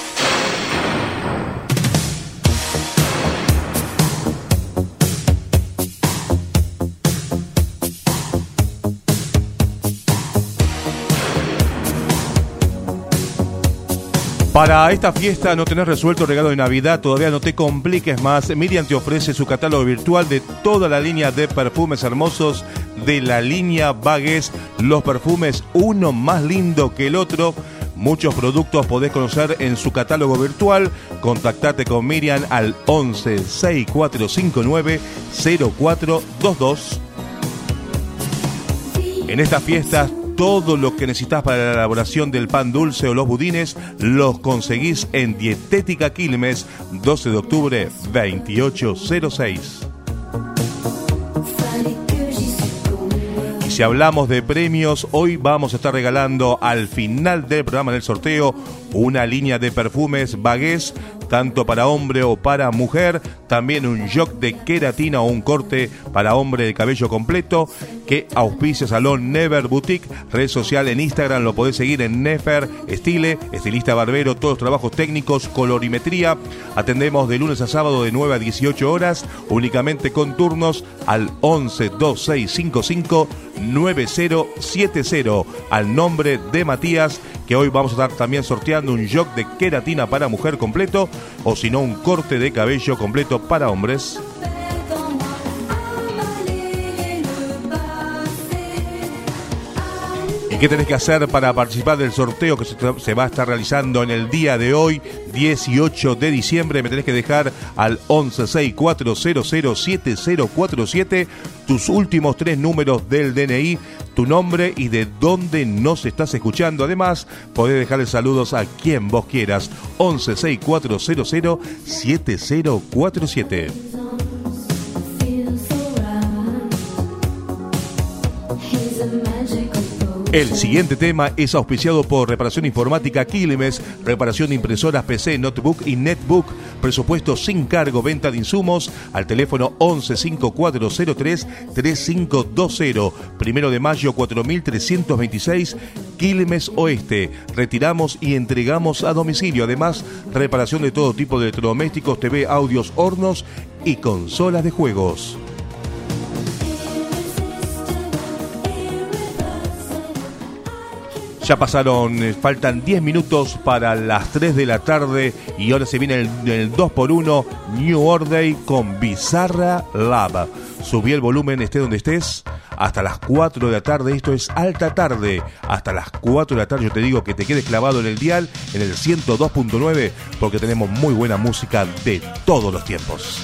Para esta fiesta no tenés resuelto el regalo de Navidad, todavía no te compliques más. Miriam te ofrece su catálogo virtual de toda la línea de perfumes hermosos de la línea Bagues. Los perfumes, uno más lindo que el otro. Muchos productos podés conocer en su catálogo virtual. Contactate con Miriam al once seis cuatro cinco nueve cero cuatro dos dos. En estas fiestas, todo lo que necesitas para la elaboración del pan dulce o los budines los conseguís en Dietética Quilmes, doce de octubre, veintiocho cero seis. Y si hablamos de premios, hoy vamos a estar regalando al final del programa en el sorteo una línea de perfumes Bagues, tanto para hombre o para mujer, también un joc de queratina o un corte para hombre de cabello completo, que auspicia Salón Never Boutique, red social en Instagram, lo podés seguir en Nefer Style, estilista barbero, todos los trabajos técnicos, colorimetría. Atendemos de lunes a sábado de nueve a dieciocho horas, únicamente con turnos al once dos seis cinco cinco nueve cero siete cero, al nombre de Matías, que hoy vamos a estar también sorteando un joc de queratina para mujer completo, o si no un corte de cabello completo para hombres. ¿Y qué tenés que hacer para participar del sorteo que se va a estar realizando en el día de hoy, dieciocho de diciembre? Me tenés que dejar al once seis cuatro cero cero siete cero cuatro siete tus últimos tres números del D N I, tu nombre y de dónde nos estás escuchando. Además, podés dejarle saludos a quien vos quieras. once seis cuatro cero cero siete cero cuatro siete. El siguiente tema es auspiciado por Reparación Informática Quilmes, reparación de impresoras P C, notebook y netbook, presupuesto sin cargo, venta de insumos al teléfono once cinco cuatro cero tres tres cinco dos cero, primero de mayo cuatro mil trescientos veintiséis, Quilmes Oeste. Retiramos y entregamos a domicilio, además reparación de todo tipo de electrodomésticos, T V, audios, hornos y consolas de juegos. Ya pasaron, faltan diez minutos para las tres de la tarde y ahora se viene el, el dos por uno New Order con Bizarra Lab. Subí el volumen, esté donde estés, hasta las cuatro de la tarde. Esto es Alta Tarde, hasta las cuatro de la tarde. Yo te digo que te quedes clavado en el dial, en el ciento dos punto nueve, porque tenemos muy buena música de todos los tiempos.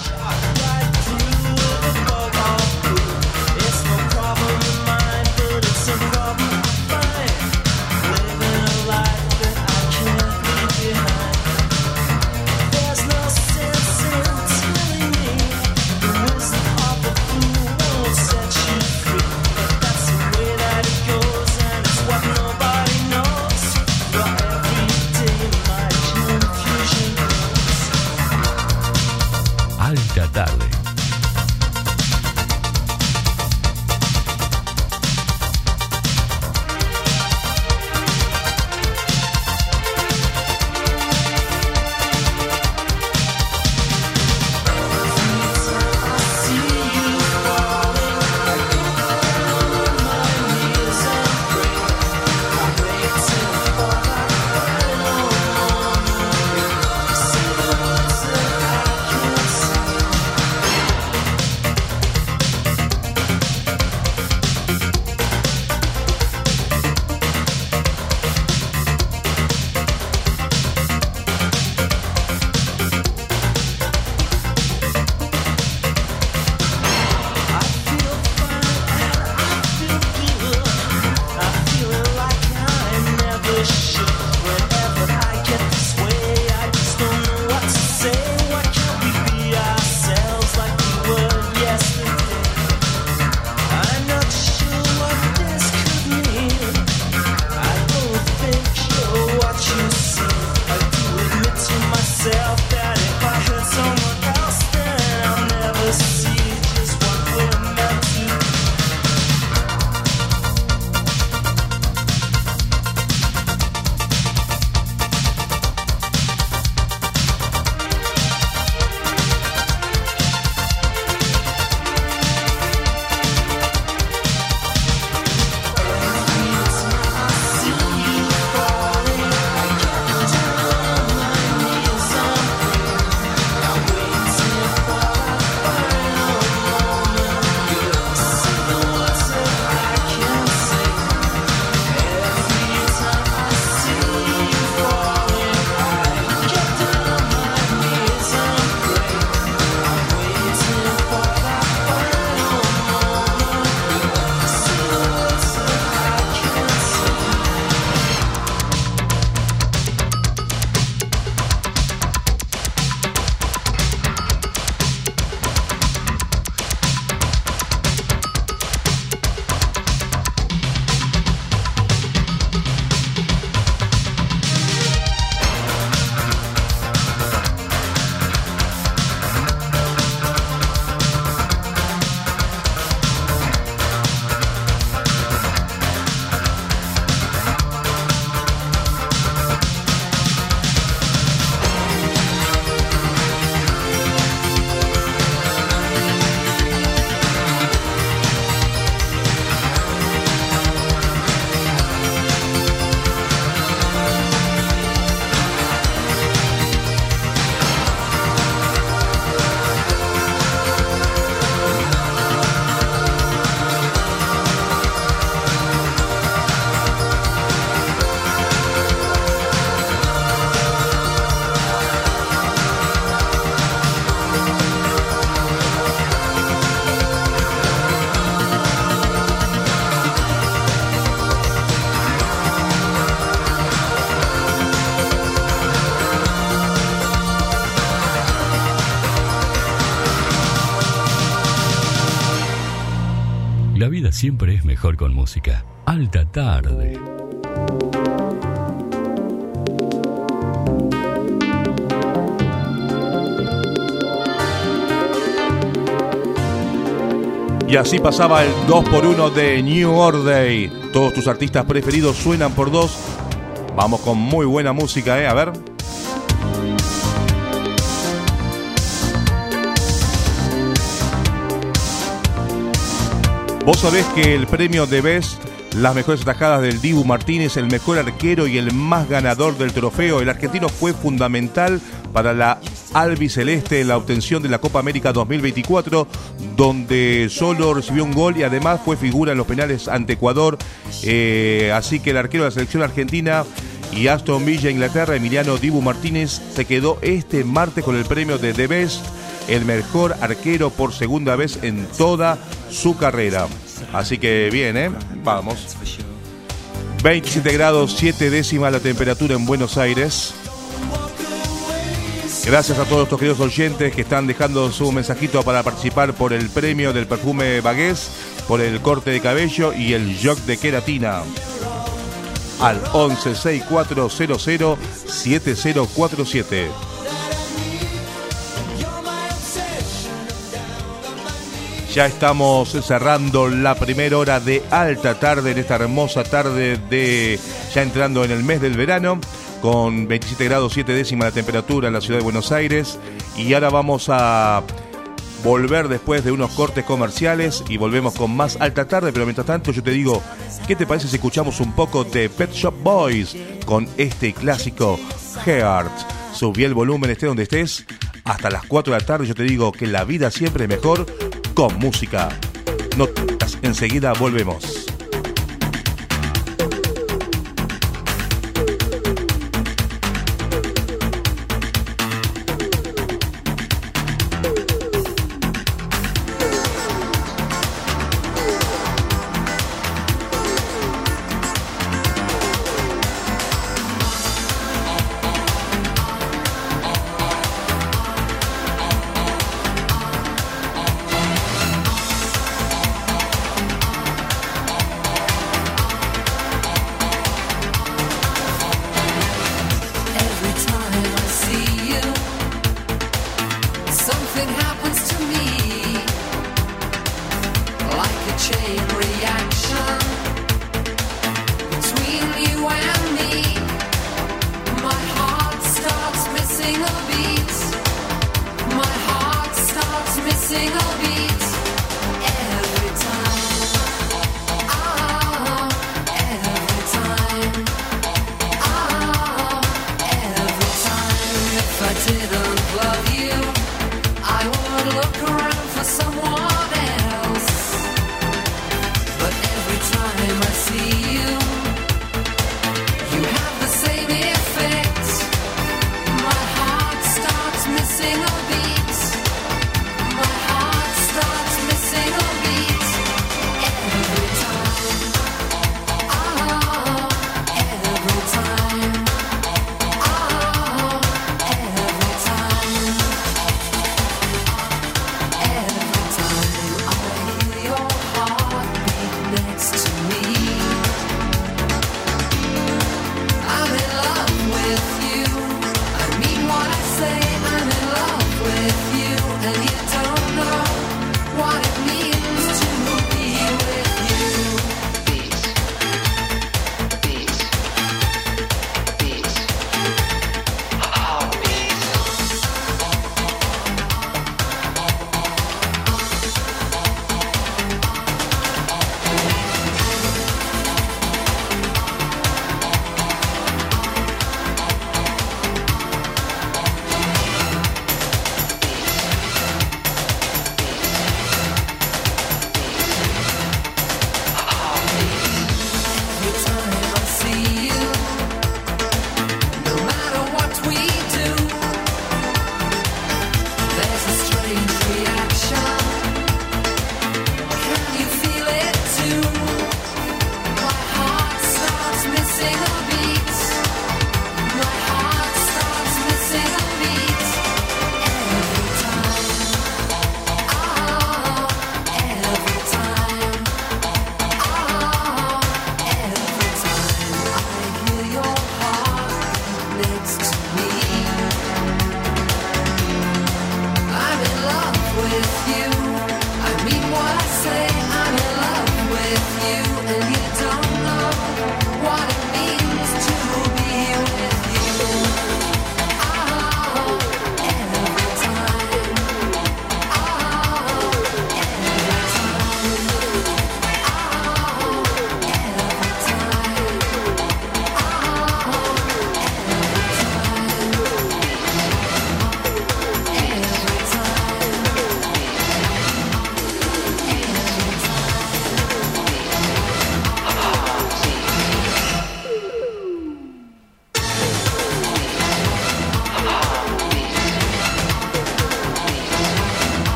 Alta Tarde. La vida siempre es mejor con música. Alta tarde. Y así pasaba el dos por uno de New Order. Todos tus artistas preferidos suenan por dos. Vamos con muy buena música, ¿eh? A ver. Vos sabés que el premio de Best, las mejores atajadas del Dibu Martínez, el mejor arquero y el más ganador del trofeo, el argentino fue fundamental para la albiceleste en la obtención de la Copa América dos mil veinticuatro, donde solo recibió un gol y además fue figura en los penales ante Ecuador. Eh, así que el arquero de la selección argentina y Aston Villa, Inglaterra, Emiliano Dibu Martínez, se quedó este martes con el premio de The Best, el mejor arquero por segunda vez en toda su carrera. Así que bien, ¿eh? Vamos. veintisiete grados, siete décimas la temperatura en Buenos Aires. Gracias a todos estos queridos oyentes que están dejando su mensajito para participar por el premio del perfume Bagués, por el corte de cabello y el jock de queratina. Al once sesenta y cuatro cero cero siete cero cuatro siete. Ya estamos cerrando la primera hora de alta tarde en esta hermosa tarde de ya entrando en el mes del verano, con veintisiete grados siete décimas la temperatura en la ciudad de Buenos Aires. Y ahora vamos a volver después de unos cortes comerciales y volvemos con más alta tarde. Pero mientras tanto yo te digo, ¿qué te parece si escuchamos un poco de Pet Shop Boys con este clásico Heart? Subí el volumen, esté donde estés, hasta las cuatro de la tarde. Yo te digo que la vida siempre es mejor con música. No, enseguida volvemos. Missing a beat, my heart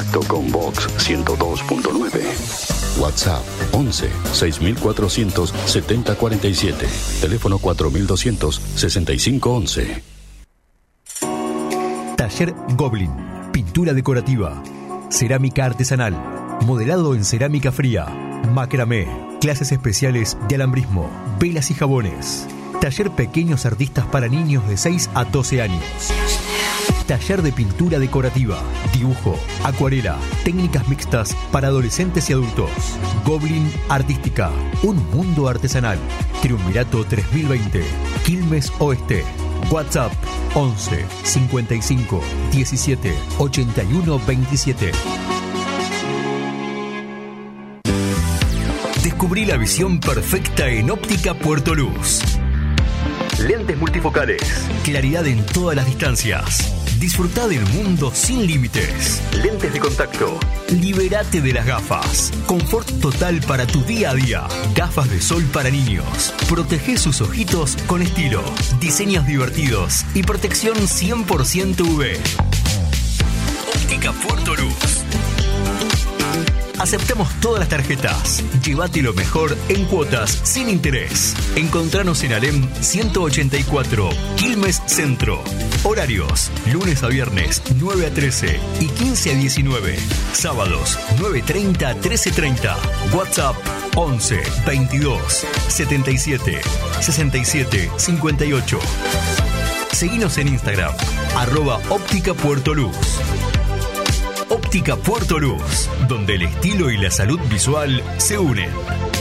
Contacto con Vox ciento dos punto nueve. WhatsApp once seis mil cuatrocientos setenta cuarenta y siete. Teléfono cuatro mil doscientos sesenta y cinco once. Taller Goblin. Pintura decorativa. Cerámica artesanal. Modelado en cerámica fría. Macramé. Clases especiales de alambrismo. Velas y jabones. Taller Pequeños Artistas para niños de seis a doce años. Taller de pintura decorativa, dibujo, acuarela, técnicas mixtas para adolescentes y adultos. Goblin Artística, un mundo artesanal. Triunvirato tres mil veinte, Quilmes Oeste. WhatsApp once cincuenta y cinco diecisiete ochenta y uno veintisiete. Descubrí la visión perfecta en Óptica Puerto Luz. Lentes multifocales, claridad en todas las distancias. Disfrutá del mundo sin límites. Lentes de contacto. Libérate de las gafas. Confort total para tu día a día. Gafas de sol para niños. Protege sus ojitos con estilo. Diseños divertidos y protección cien por ciento U V. Óptica Puerto Luz. Aceptamos todas las tarjetas. Llévate lo mejor en cuotas sin interés. Encontranos en Alem ciento ochenta y cuatro, Quilmes Centro. Horarios: lunes a viernes nueve a trece y quince a diecinueve. Sábados nueve treinta a trece treinta. WhatsApp once veintidós setenta y siete sesenta y siete cincuenta y ocho. Seguinos en Instagram, arroba Óptica Puerto Luz. Óptica Puerto Luz, donde el estilo y la salud visual se unen.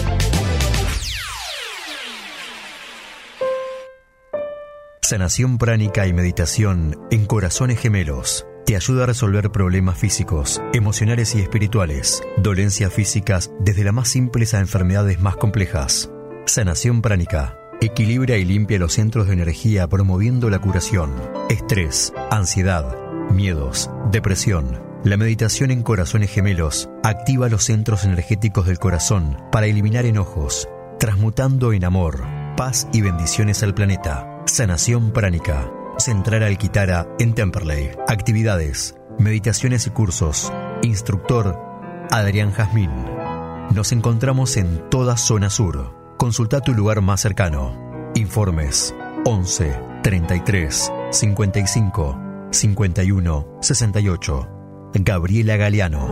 Sanación pránica y meditación en Corazones Gemelos. Te ayuda a resolver problemas físicos, emocionales y espirituales, dolencias físicas desde las más simples a enfermedades más complejas. Sanación pránica. Equilibra y limpia los centros de energía promoviendo la curación. Estrés, ansiedad, miedos, depresión. La meditación en Corazones Gemelos activa los centros energéticos del corazón para eliminar enojos, transmutando en amor, paz y bendiciones al planeta. Sanación pránica. Central Alquitara en Temperley. Actividades, meditaciones y cursos. Instructor Adrián Jazmín. Nos encontramos en toda zona sur. Consulta tu lugar más cercano. Informes once treinta y tres cincuenta y cinco cincuenta y uno sesenta y ocho. Gabriela Galeano.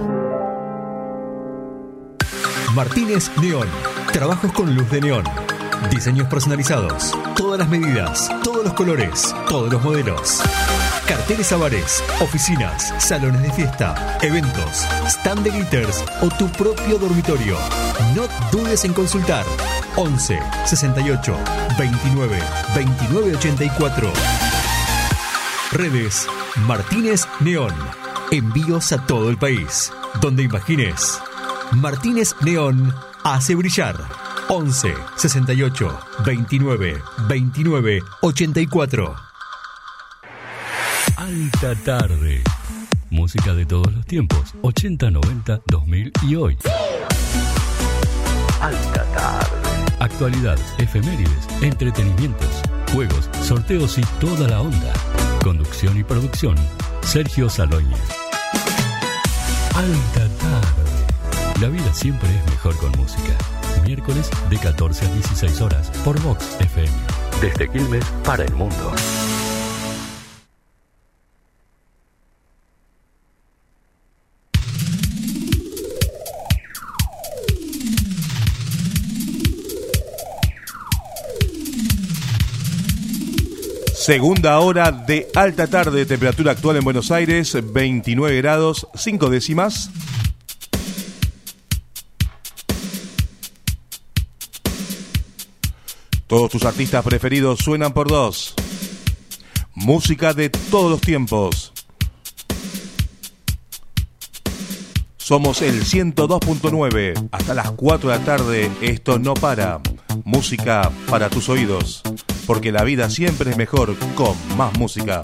Martínez Neón. Trabajos con luz de neón. Diseños personalizados. Todas las medidas, todos los colores, todos los modelos. Carteles a bares, oficinas, salones de fiesta, eventos, stand de glitters o tu propio dormitorio. No dudes en consultar. once sesenta y ocho veintinueve veintinueve ochenta y cuatro. Redes Martínez Neón. Envíos a todo el país. Donde imagines. Martínez Neón hace brillar. once sesenta y ocho veintinueve veintinueve ochenta y cuatro. Alta tarde. Música de todos los tiempos. ochenta, noventa, dos mil y hoy. Alta tarde. Actualidad, efemérides, entretenimientos, juegos, sorteos y toda la onda. Conducción y producción, Sergio Salóñez. Alta tarde. La vida siempre es mejor con música. Miércoles de catorce a dieciséis horas por Vox F M. Desde Quilmes para el mundo. Segunda hora de alta tarde, temperatura actual en Buenos Aires, veintinueve grados, cinco décimas. Todos tus artistas preferidos suenan por dos. Música de todos los tiempos. Somos el ciento dos punto nueve. Hasta las cuatro de la tarde, esto no para. Música para tus oídos. Porque la vida siempre es mejor con más música.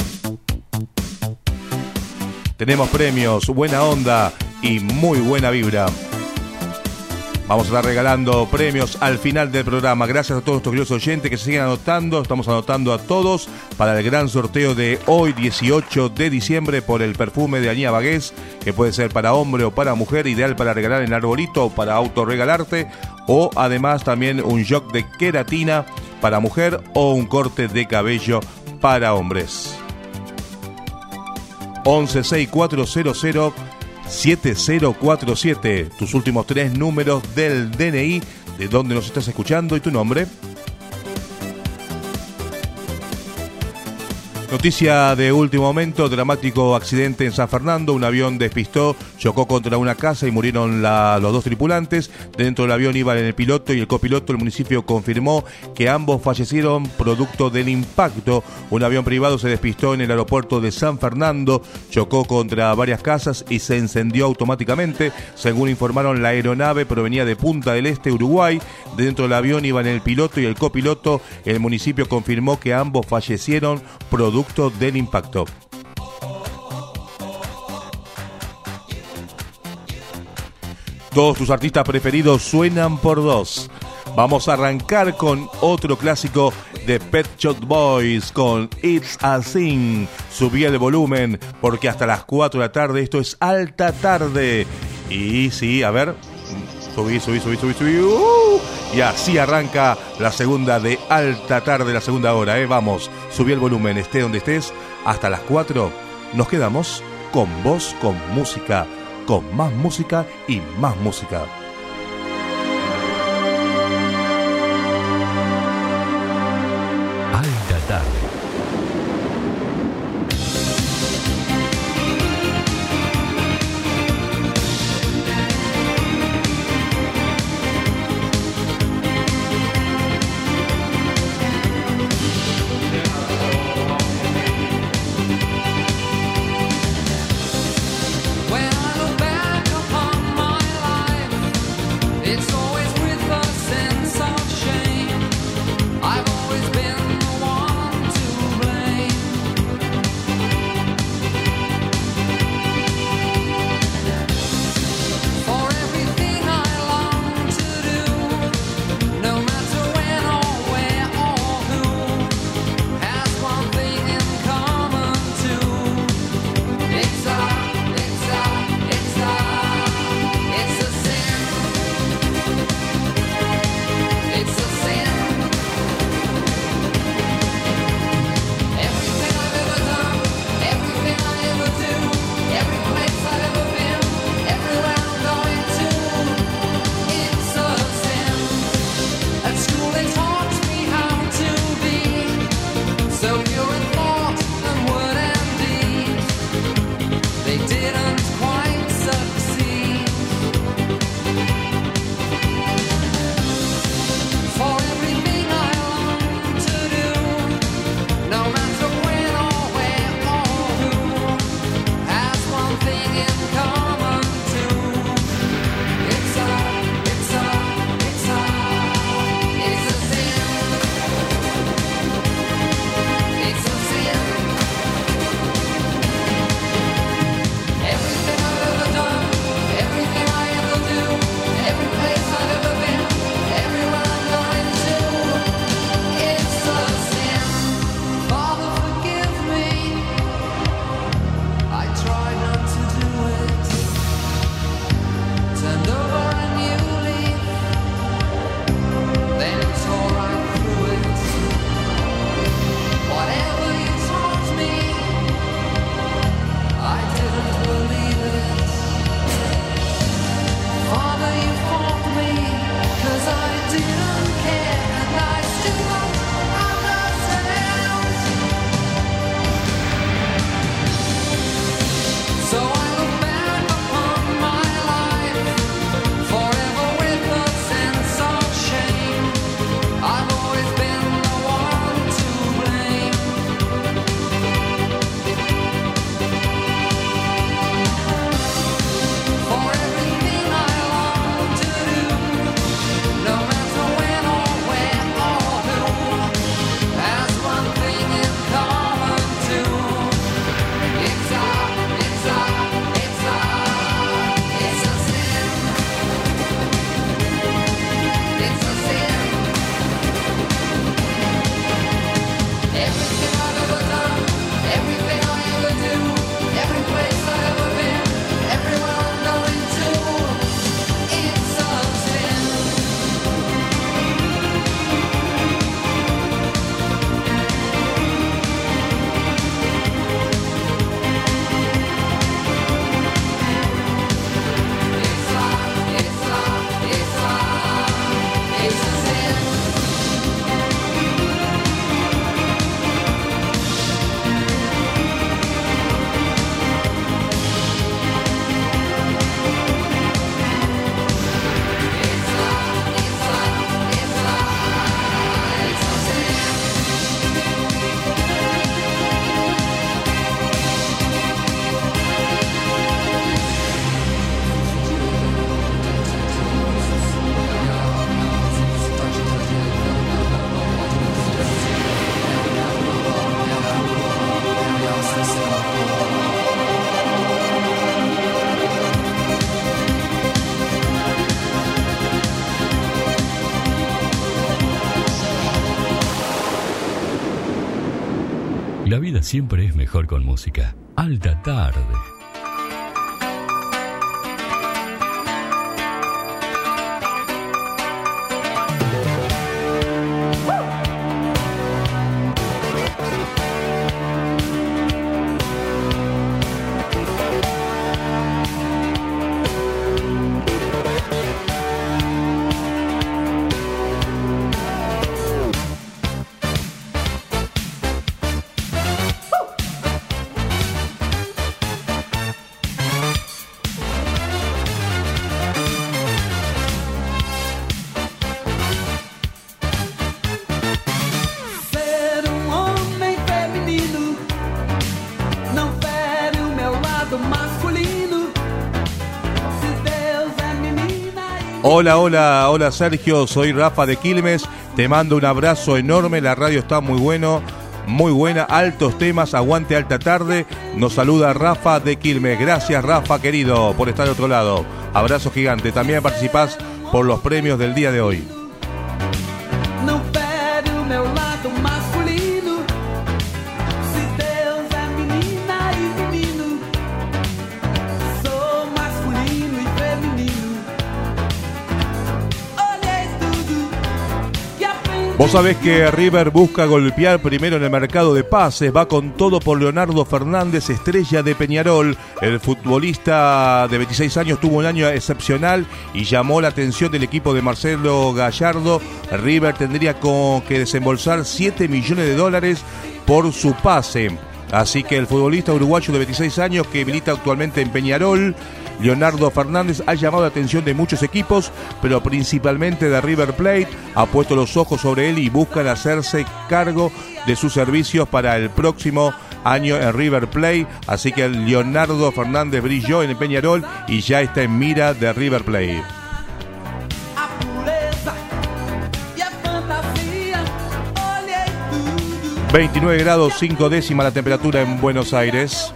Tenemos premios, buena onda y muy buena vibra. Vamos a estar regalando premios al final del programa. Gracias a todos nuestros queridos oyentes que se siguen anotando. Estamos anotando a todos para el gran sorteo de hoy, dieciocho de diciembre, por el perfume de Añía Bagués, que puede ser para hombre o para mujer, ideal para regalar en arbolito o para autorregalarte. O además también un jock de queratina para mujer o un corte de cabello para hombres. once sesenta y cuatro cero cero siete cero cuatro siete, tus últimos tres números del D N I, de dónde nos estás escuchando y tu nombre. Noticia de último momento, dramático accidente en San Fernando, un avión despistó, chocó contra una casa y murieron la, los dos tripulantes. Dentro del avión iban el piloto y el copiloto. El municipio confirmó que ambos fallecieron producto del impacto. Un avión privado se despistó en el aeropuerto de San Fernando, chocó contra varias casas y se encendió automáticamente. Según informaron, la aeronave provenía de Punta del Este, Uruguay. Dentro del avión iban el piloto y el copiloto. El municipio confirmó que ambos fallecieron producto del impacto. Todos tus artistas preferidos suenan por dos. Vamos a arrancar con otro clásico de Pet Shop Boys, con It's a Sin. Subí el volumen porque hasta las cuatro de la tarde esto es alta tarde. Y sí, a ver, subí, subí, subí, subí, subí. Uh, y así arranca la segunda de alta tarde, la segunda hora, ¿eh? Vamos, subí el volumen, esté donde estés, hasta las cuatro. Nos quedamos con vos, con música, con más música y más música. Alta tarde. It's always with a sense of shame. I've always been the one to La vida siempre es mejor con música. Alta tarde. Hola, hola, hola Sergio, soy Rafa de Quilmes, te mando un abrazo enorme, la radio está muy bueno, muy buena, altos temas, aguante alta tarde, nos saluda Rafa de Quilmes, gracias Rafa querido por estar de otro lado, abrazo gigante, también participás por los premios del día de hoy. Vos sabés que River busca golpear primero en el mercado de pases, va con todo por Leonardo Fernández, estrella de Peñarol. El futbolista de veintiséis años tuvo un año excepcional y llamó la atención del equipo de Marcelo Gallardo. River tendría que desembolsar siete millones de dólares por su pase. Así que el futbolista uruguayo de veintiséis años que milita actualmente en Peñarol, Leonardo Fernández, ha llamado la atención de muchos equipos, pero principalmente de River Plate. Ha puesto los ojos sobre él y buscan hacerse cargo de sus servicios para el próximo año en River Plate. Así que Leonardo Fernández brilló en el Peñarol y ya está en mira de River Plate. veintinueve grados cinco décimas la temperatura en Buenos Aires.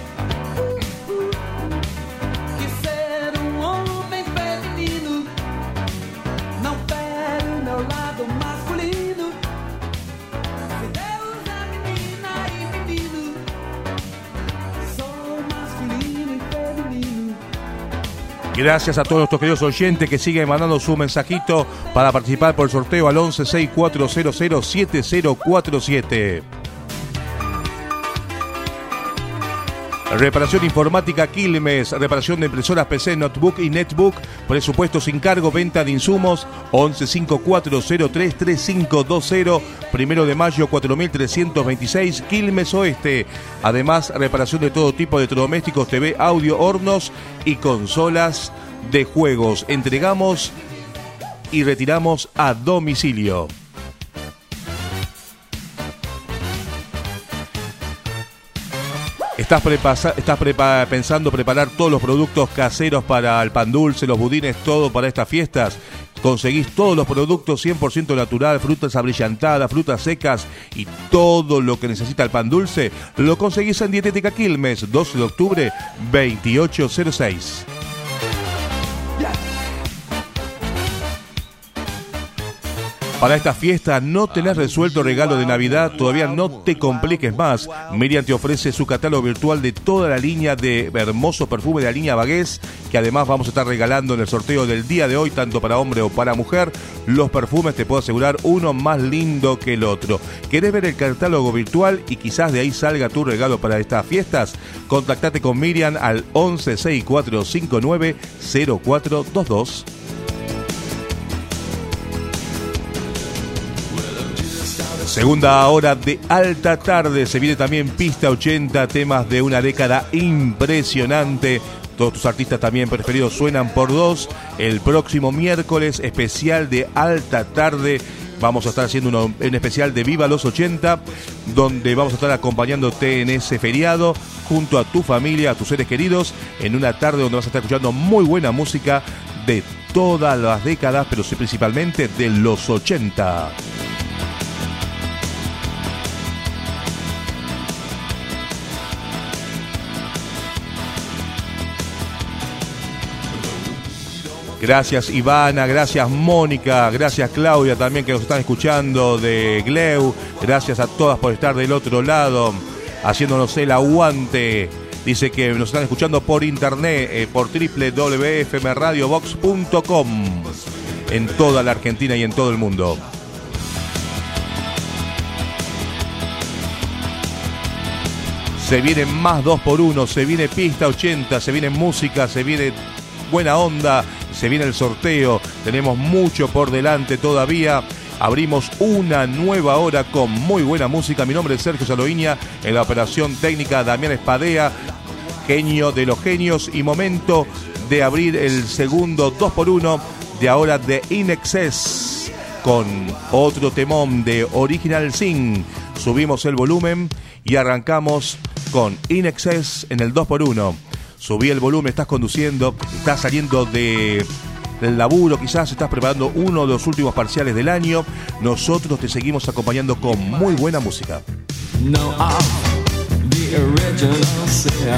Gracias a todos nuestros queridos oyentes que siguen mandando su mensajito para participar por el sorteo al once sesenta y cuatro cero cero siete cero cuatro siete. Reparación informática Quilmes, reparación de impresoras P C, notebook y netbook, presupuesto sin cargo, venta de insumos, once cincuenta y cuatro cero tres tres cinco dos cero, primero de mayo cuatro mil trescientos veintiséis, Quilmes Oeste. Además, reparación de todo tipo de electrodomésticos, T V, audio, hornos y consolas de juegos. Entregamos y retiramos a domicilio. ¿Estás, prepa- estás prepa- pensando preparar todos los productos caseros para el pan dulce, los budines, todo para estas fiestas? Conseguís todos los productos cien por ciento natural, frutas abrillantadas, frutas secas y todo lo que necesita el pan dulce. Lo conseguís en Dietética Quilmes, doce de octubre, veintiocho cero seis. Para esta fiesta no tenés resuelto regalo de Navidad, todavía no te compliques más. Miriam te ofrece su catálogo virtual de toda la línea de hermoso perfume de la línea Bagués, que además vamos a estar regalando en el sorteo del día de hoy, tanto para hombre o para mujer. Los perfumes, te puedo asegurar, uno más lindo que el otro. ¿Querés ver el catálogo virtual y quizás de ahí salga tu regalo para estas fiestas? Contactate con Miriam al once sesenta y cuatro cincuenta y nueve cero cuatro dos dos. Segunda hora de alta tarde, se viene también Pista ochenta, temas de una década impresionante. Todos tus artistas también preferidos suenan por dos. El próximo miércoles, especial de alta tarde. Vamos a estar haciendo uno, un especial de Viva los ochenta, donde vamos a estar acompañándote en ese feriado, junto a tu familia, a tus seres queridos, en una tarde donde vas a estar escuchando muy buena música de todas las décadas, pero sí, principalmente de los ochenta. Gracias Ivana, gracias Mónica, gracias Claudia también que nos están escuchando de Gleu. Gracias a todas por estar del otro lado, haciéndonos el aguante. Dice que nos están escuchando por internet, eh, por doble u doble u doble u punto f m radio box punto com en toda la Argentina y en todo el mundo. Se viene más dos por uno, se viene pista ochenta, se viene música, se viene buena onda, se viene el sorteo. Tenemos mucho por delante todavía. Abrimos una nueva hora con muy buena música. Mi nombre es Sergio Saloiña, en la operación técnica Damián Espadea, genio de los genios, y momento de abrir el segundo dos por uno de ahora de In Excess con otro temón de Original Sin. Subimos el volumen y arrancamos con In Excess en el dos por uno. Subí el volumen, estás conduciendo, estás saliendo de, del laburo, quizás estás preparando uno de los últimos parciales del año. Nosotros te seguimos acompañando con muy buena música. No, I'm the original sin,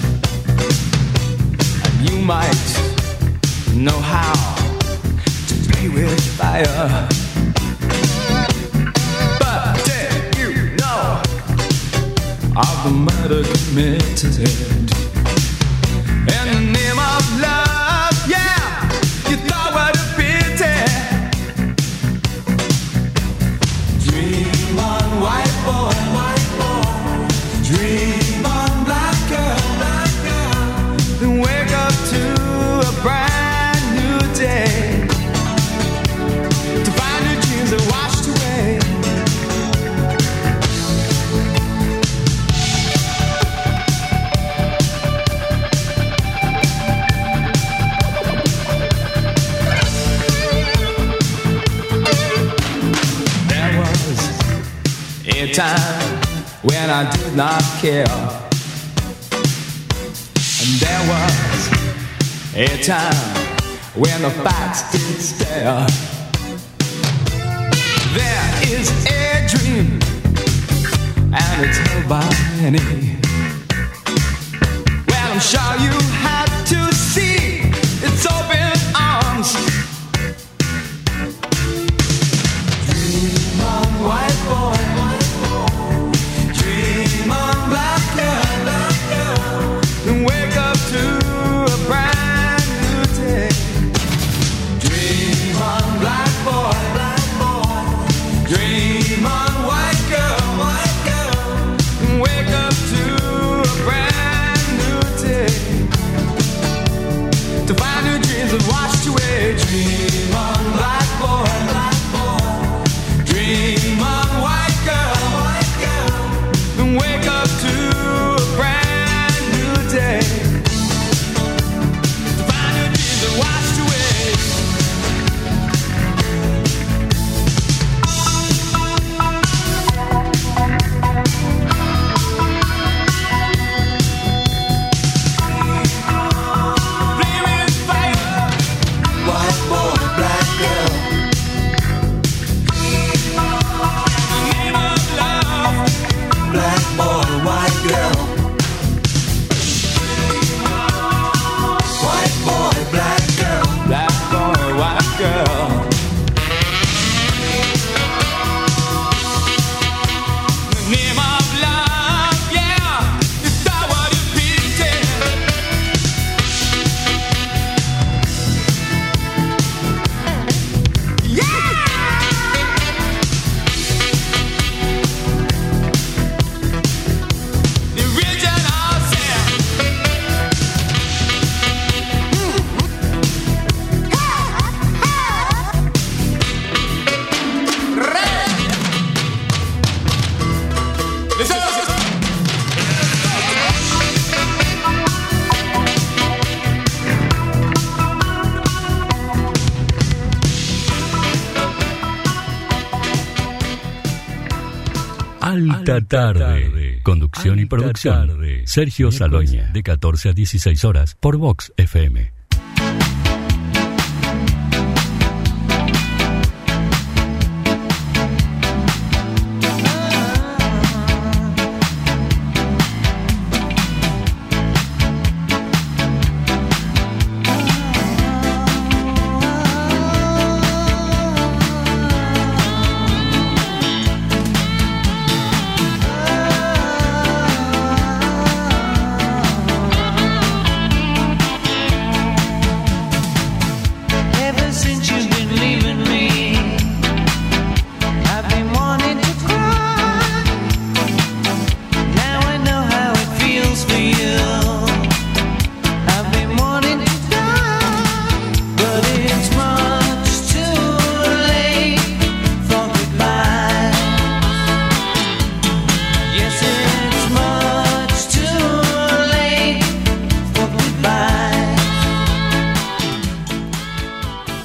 and you might know how to play with fire. But did you know of the murder committed in the name of love? Yeah, you thought what a pity. Dream on, white boy, white boy. Dream on, black girl, black girl. Then wake up to a brand new day, to find your dreams are washed away. A time when I did not care, and there was a time when the facts did stare. There is a dream, and it's held by many. Well, I'm sure you have to see its open arms. Dream on, white boy. Wake up to a brand new day. Dream on, black boy, black boy. Dream on, white girl, white girl. Wake up to a brand new day, to find your dreams have washed away. Dream on, black boy, black boy. Dream on, white girl, white girl. Wake up to a brand new day, to find your dreams are washed away. Flaming fire, white boy, black girl. Name of love, black boy, white girl. White boy, black girl. Black boy, white girl. The name of love, yeah, you thought what it beaten. Yeah. The original sin. Alta tarde. Conducción y producción. Sergio Saloiña, de catorce a dieciséis horas por Vox F M.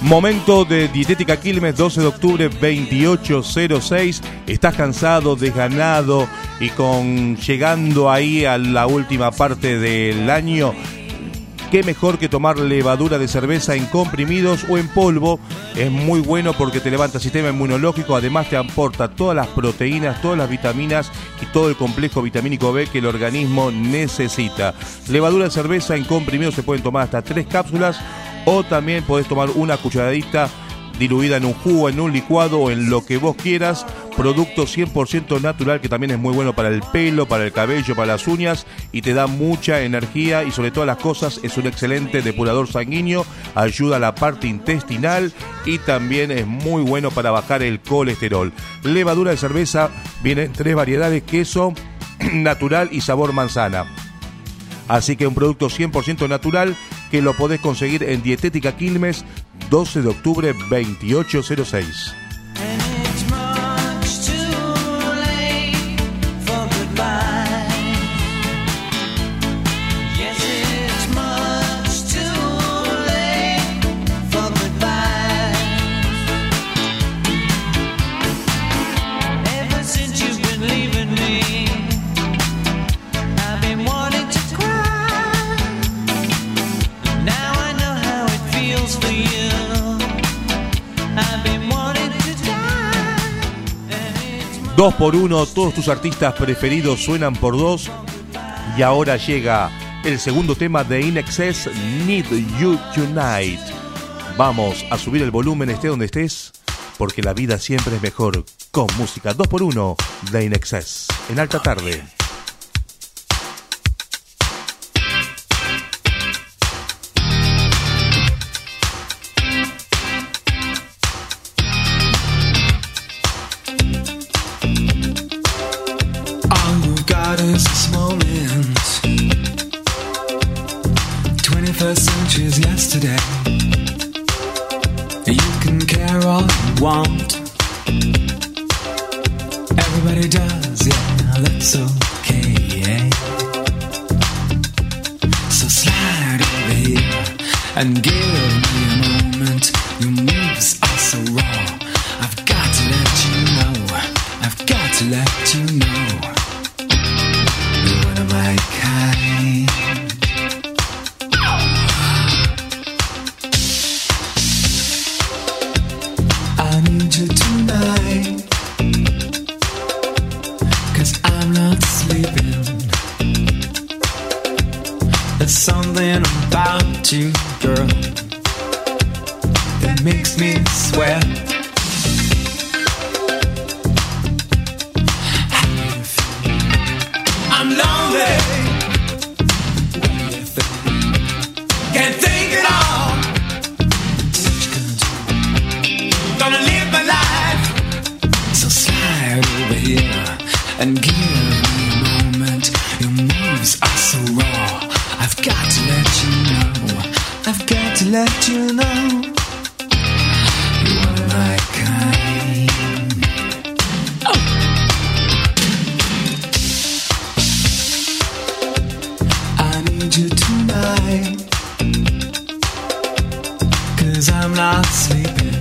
Momento de Dietética Quilmes, doce de octubre, veintiocho cero seis. Estás cansado, desganado y con llegando ahí a la última parte del año. Qué mejor que tomar levadura de cerveza en comprimidos o en polvo. Es muy bueno porque te levanta el sistema inmunológico. Además te aporta todas las proteínas, todas las vitaminas y todo el complejo vitamínico B que el organismo necesita. Levadura de cerveza en comprimidos se pueden tomar hasta tres cápsulas. O también podés tomar una cucharadita diluida en un jugo, en un licuado o en lo que vos quieras. Producto cien por ciento natural que también es muy bueno para el pelo, para el cabello, para las uñas y te da mucha energía y sobre todas las cosas es un excelente depurador sanguíneo, ayuda a la parte intestinal y también es muy bueno para bajar el colesterol. Levadura de cerveza viene en tres variedades: queso, natural y sabor manzana. Así que un producto cien por ciento natural que lo podés conseguir en Dietética Quilmes, doce de octubre, veintiocho cero seis. Dos por uno, todos tus artistas preferidos suenan por dos. Y ahora llega el segundo tema de In Excess, Need You Tonight. Vamos a subir el volumen, esté donde estés, porque la vida siempre es mejor con música. Dos por uno de In Excess, en alta tarde. This moment, twenty-first century's yesterday. You can care all you want, everybody does, yeah, that's okay. So slide over here and give me a moment. Your moves are so raw, I've got to let you know, I've got to let you know. My kind. I need you tonight, 'cause I'm not sleeping. There's something about you, girl, that makes me sweat. I'm lonely. What do you think? Can't think at all. What you gonna do? Gonna live my life. So slide over here and give me a moment. Your moves are so raw, I've got to let you know, I've got to let you know. You are my kind. You tonight, 'cause I'm not sleeping.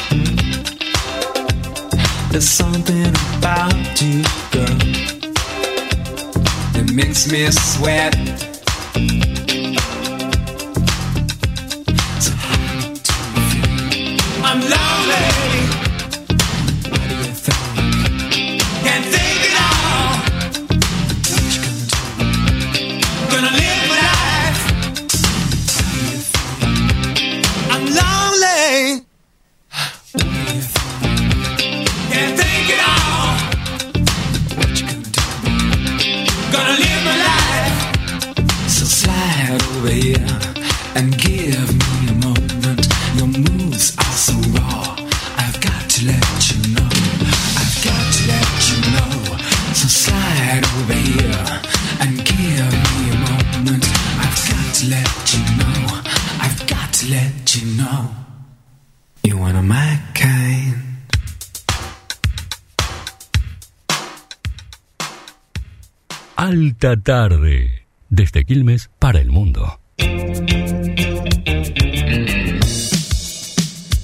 There's something about you, girl, that makes me sweat. So how do you feel? I'm lonely. What do you think? Can't think at all. What you gonna do? Gonna live. Lonely. Can't think it all. What you gonna do? Gonna live my life. So slide over here and give me a moment. Your moves are so raw, I've got to let you know, I've got to let you know. So slide over here and give me a moment. I've got to let you know, I've got to let you know. You one of my kind. Alta tarde, desde Quilmes para el mundo.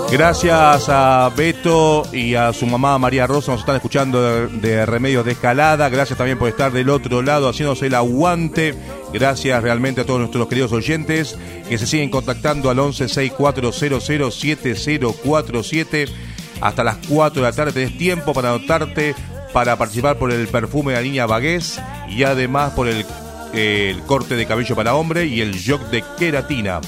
Gracias a Beto y a su mamá María Rosa, nos están escuchando de, de Remedios de Escalada. Gracias también por estar del otro lado haciéndose el aguante. Gracias realmente a todos nuestros queridos oyentes que se siguen contactando al once sesenta y cuatro cero cero siete cero cuatro siete. Hasta las cuatro de la tarde tenés tiempo para anotarte para participar por el perfume de la línea Bagués y además por el, eh, el corte de cabello para hombre y el jock de queratina.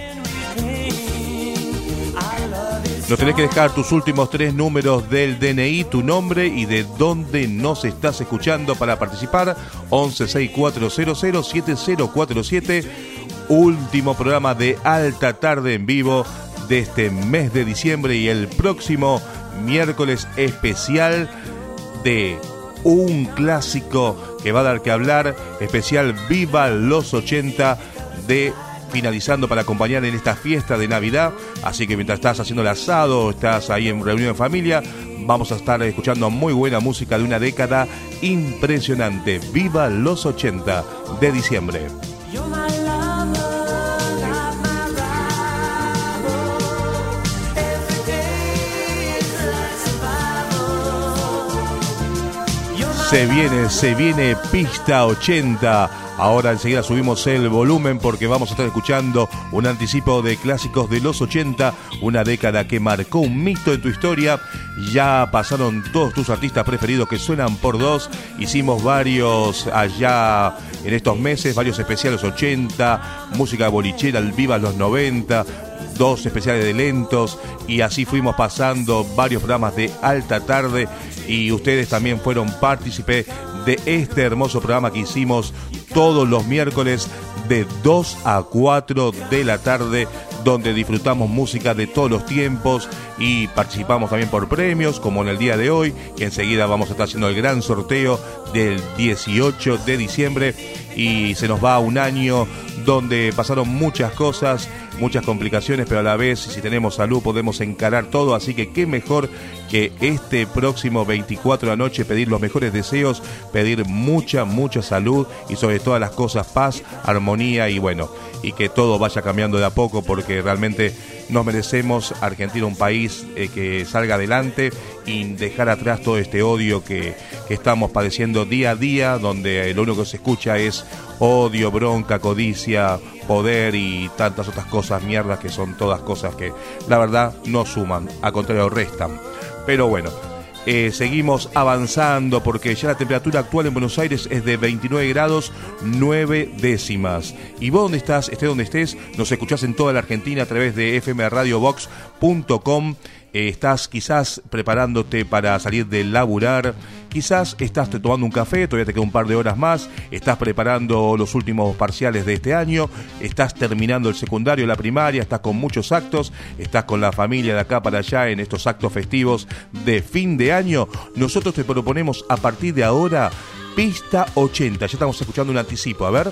Nos tenés que dejar tus últimos tres números del D N I, tu nombre y de dónde nos estás escuchando para participar. once sesenta y cuatro cero cero siete cero cuatro siete. Último programa de Alta Tarde en vivo de este mes de diciembre y el próximo miércoles especial de un clásico que va a dar que hablar, especial Viva los ochenta de finalizando para acompañar en esta fiesta de Navidad. Así que mientras estás haciendo el asado, estás ahí en reunión de familia, vamos a estar escuchando muy buena música de una década impresionante. Viva los ochenta de diciembre. Se viene, se viene Pista ochenta. Ahora enseguida subimos el volumen porque vamos a estar escuchando un anticipo de clásicos de los ochenta, una década que marcó un mito en tu historia. Ya pasaron todos tus artistas preferidos que suenan por dos. Hicimos varios allá en estos meses, varios especiales ochenta, música bolichera, el Viva los noventa, dos especiales de lentos, y así fuimos pasando varios programas de Alta Tarde y ustedes también fueron partícipes de este hermoso programa que hicimos todos los miércoles de dos a cuatro de la tarde, donde disfrutamos música de todos los tiempos y participamos también por premios, como en el día de hoy, que enseguida vamos a estar haciendo el gran sorteo del dieciocho de diciembre, y se nos va un año donde pasaron muchas cosas, muchas complicaciones, pero a la vez, si tenemos salud, podemos encarar todo. Así que qué mejor que este próximo veinticuatro de la noche pedir los mejores deseos, pedir mucha, mucha salud y sobre todas las cosas paz, armonía y bueno, y que todo vaya cambiando de a poco, porque realmente nos merecemos, Argentina, un país eh, que salga adelante y dejar atrás todo este odio que, que estamos padeciendo día a día, donde lo único que se escucha es odio, bronca, codicia, poder y tantas otras cosas, mierdas, que son todas cosas que la verdad no suman, al contrario restan. Pero bueno, eh, seguimos avanzando porque ya la temperatura actual en Buenos Aires es de veintinueve grados nueve décimas. Y vos donde estás, estés donde estés, nos escuchás en toda la Argentina a través de f m radio box punto com. Eh, estás quizás preparándote para salir de laburar, quizás estás tomando un café, todavía te queda un par de horas más, estás preparando los últimos parciales de este año, estás terminando el secundario, la primaria, estás con muchos actos, estás con la familia de acá para allá en estos actos festivos de fin de año. Nosotros te proponemos a partir de ahora Pista ochenta, ya estamos escuchando un anticipo, a ver.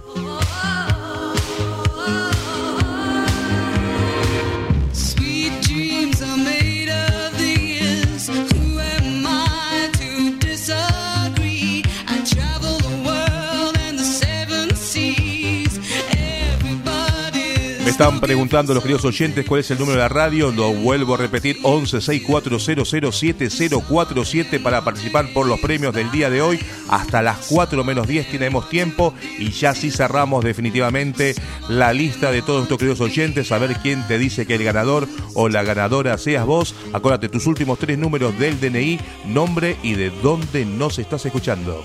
Me están preguntando los queridos oyentes cuál es el número de la radio. Lo vuelvo a repetir, once sesenta y cuatro cero cero siete cero cuatro siete para participar por los premios del día de hoy. Hasta las cuatro menos diez tenemos tiempo y ya sí cerramos definitivamente la lista de todos nuestros queridos oyentes. A ver quién te dice que el ganador o la ganadora seas vos. Acuérdate tus últimos tres números del D N I, nombre y de dónde nos estás escuchando.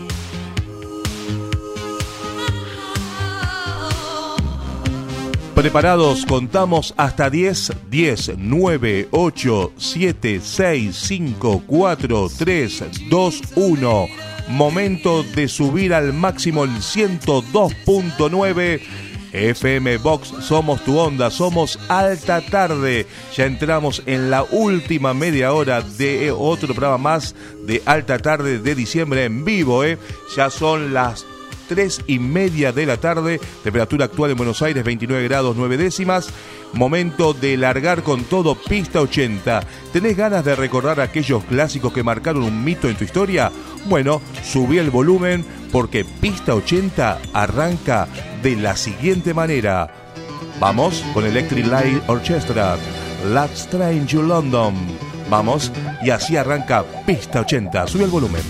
Preparados, contamos hasta diez, diez, nueve, ocho, siete, seis, cinco, cuatro, tres, dos, uno. Momento de subir al máximo el ciento dos punto nueve. F M Box, somos tu onda, somos Alta Tarde. Ya entramos en la última media hora de otro programa más de Alta Tarde de diciembre en vivo, ¿eh? Ya son las tres y media de la tarde, temperatura actual en Buenos Aires veintinueve grados nueve décimas. Momento de largar con todo Pista ochenta. ¿Tenés ganas de recordar aquellos clásicos que marcaron un mito en tu historia? Bueno, subí el volumen porque Pista ochenta arranca de la siguiente manera. Vamos con Electric Light Orchestra, Last Train to London. Vamos, y así arranca Pista ochenta. Sube el volumen.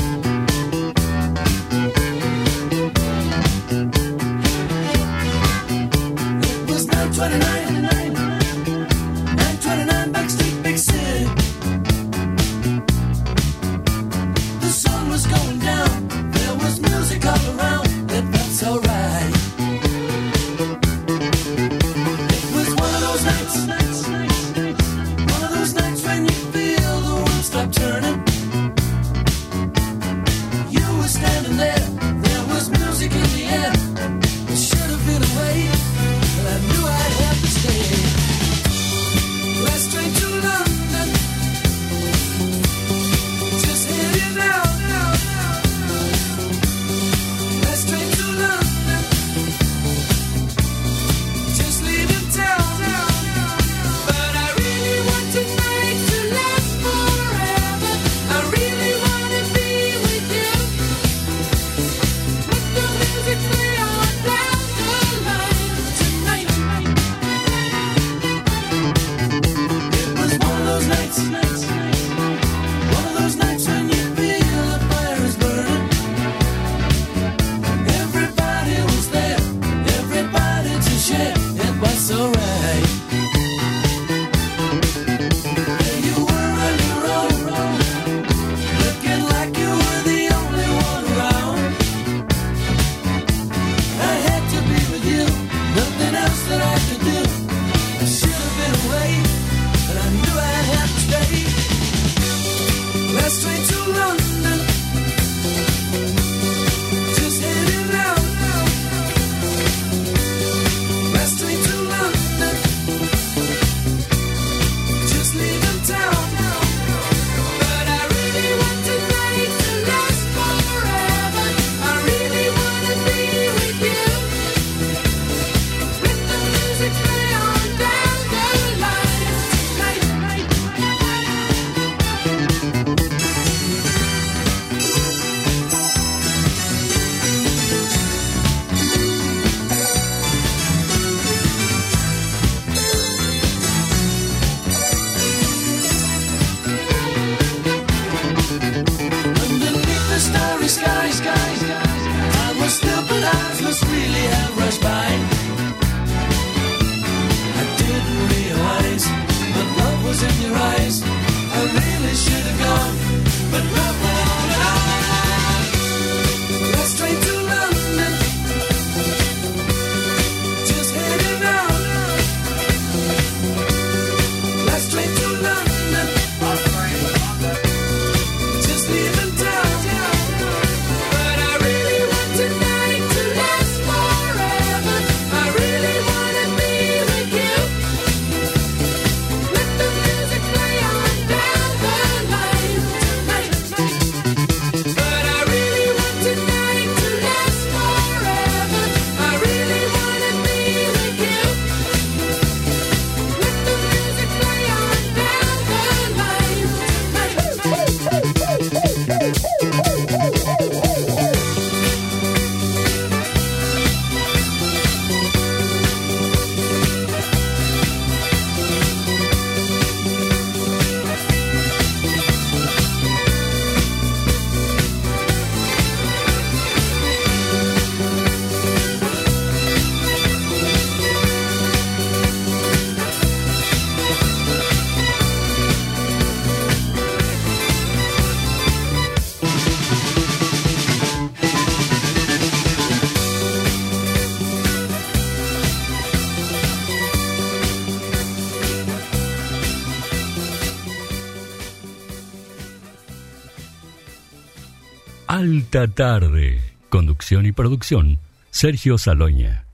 Alta Tarde. Conducción y producción, Sergio Saloña.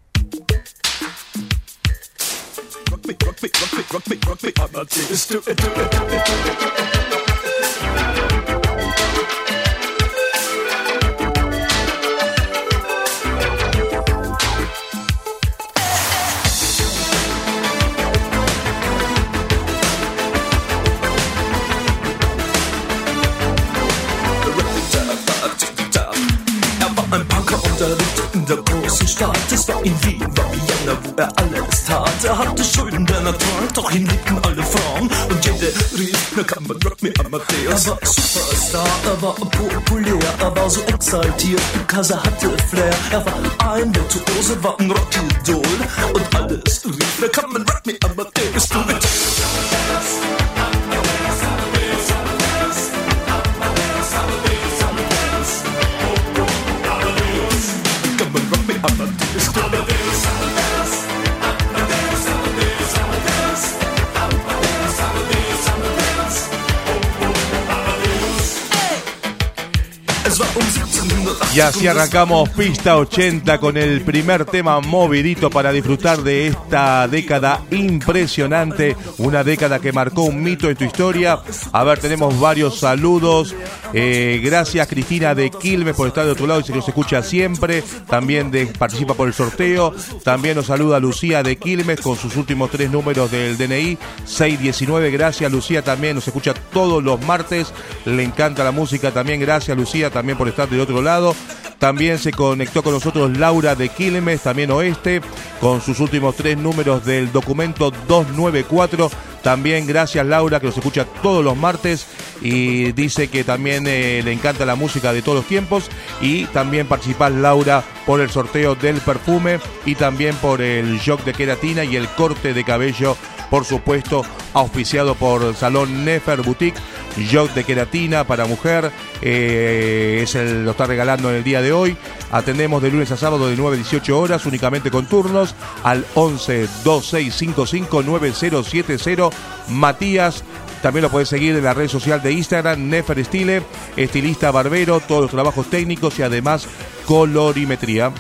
Ein Punker unterrichtet in der großen Stadt. Es war in Wien, war Vienna, wo er alles Tat. Er hatte Schulden, denn er trank, doch ihn liebten alle Frauen. Und jede rief, na kann man Rock Me Amadeus. Er war Superstar, er war populär, er war so exaltiert, because er hatte Flair. Er war ein Virtuose, war ein Rockidol. Und alles rief, na kann man Rock Me Amadeus. Du mit Y así arrancamos Pista ochenta con el primer tema movidito para disfrutar de esta década impresionante, una década que marcó un mito en tu historia. A ver, tenemos varios saludos. Eh, gracias Cristina de Quilmes por estar de otro lado y se nos escucha siempre. También de, participa por el sorteo. También nos saluda Lucía de Quilmes con sus últimos tres números del D N I, seis diecinueve. Gracias Lucía, también nos escucha todos los martes. Le encanta la música también. Gracias Lucía también por estar del otro lado. También se conectó con nosotros Laura de Quilmes, también Oeste, con sus últimos tres números del documento doscientos noventa y cuatro. También gracias Laura, que nos escucha todos los martes y dice que también eh, le encanta la música de todos los tiempos. Y también participás Laura por el sorteo del perfume y también por el shock de queratina y el corte de cabello, por supuesto, auspiciado por Salón Nefer Boutique. Shock de queratina para mujer, eh, es el, lo está regalando en el día de hoy. Atendemos de lunes a sábado de nueve a dieciocho horas, únicamente con turnos, al once, veintiséis cincuenta y cinco, noventa setenta. Matías, también lo puedes seguir en la red social de Instagram, Nefer Style, estilista barbero, todos los trabajos técnicos y además colorimetría.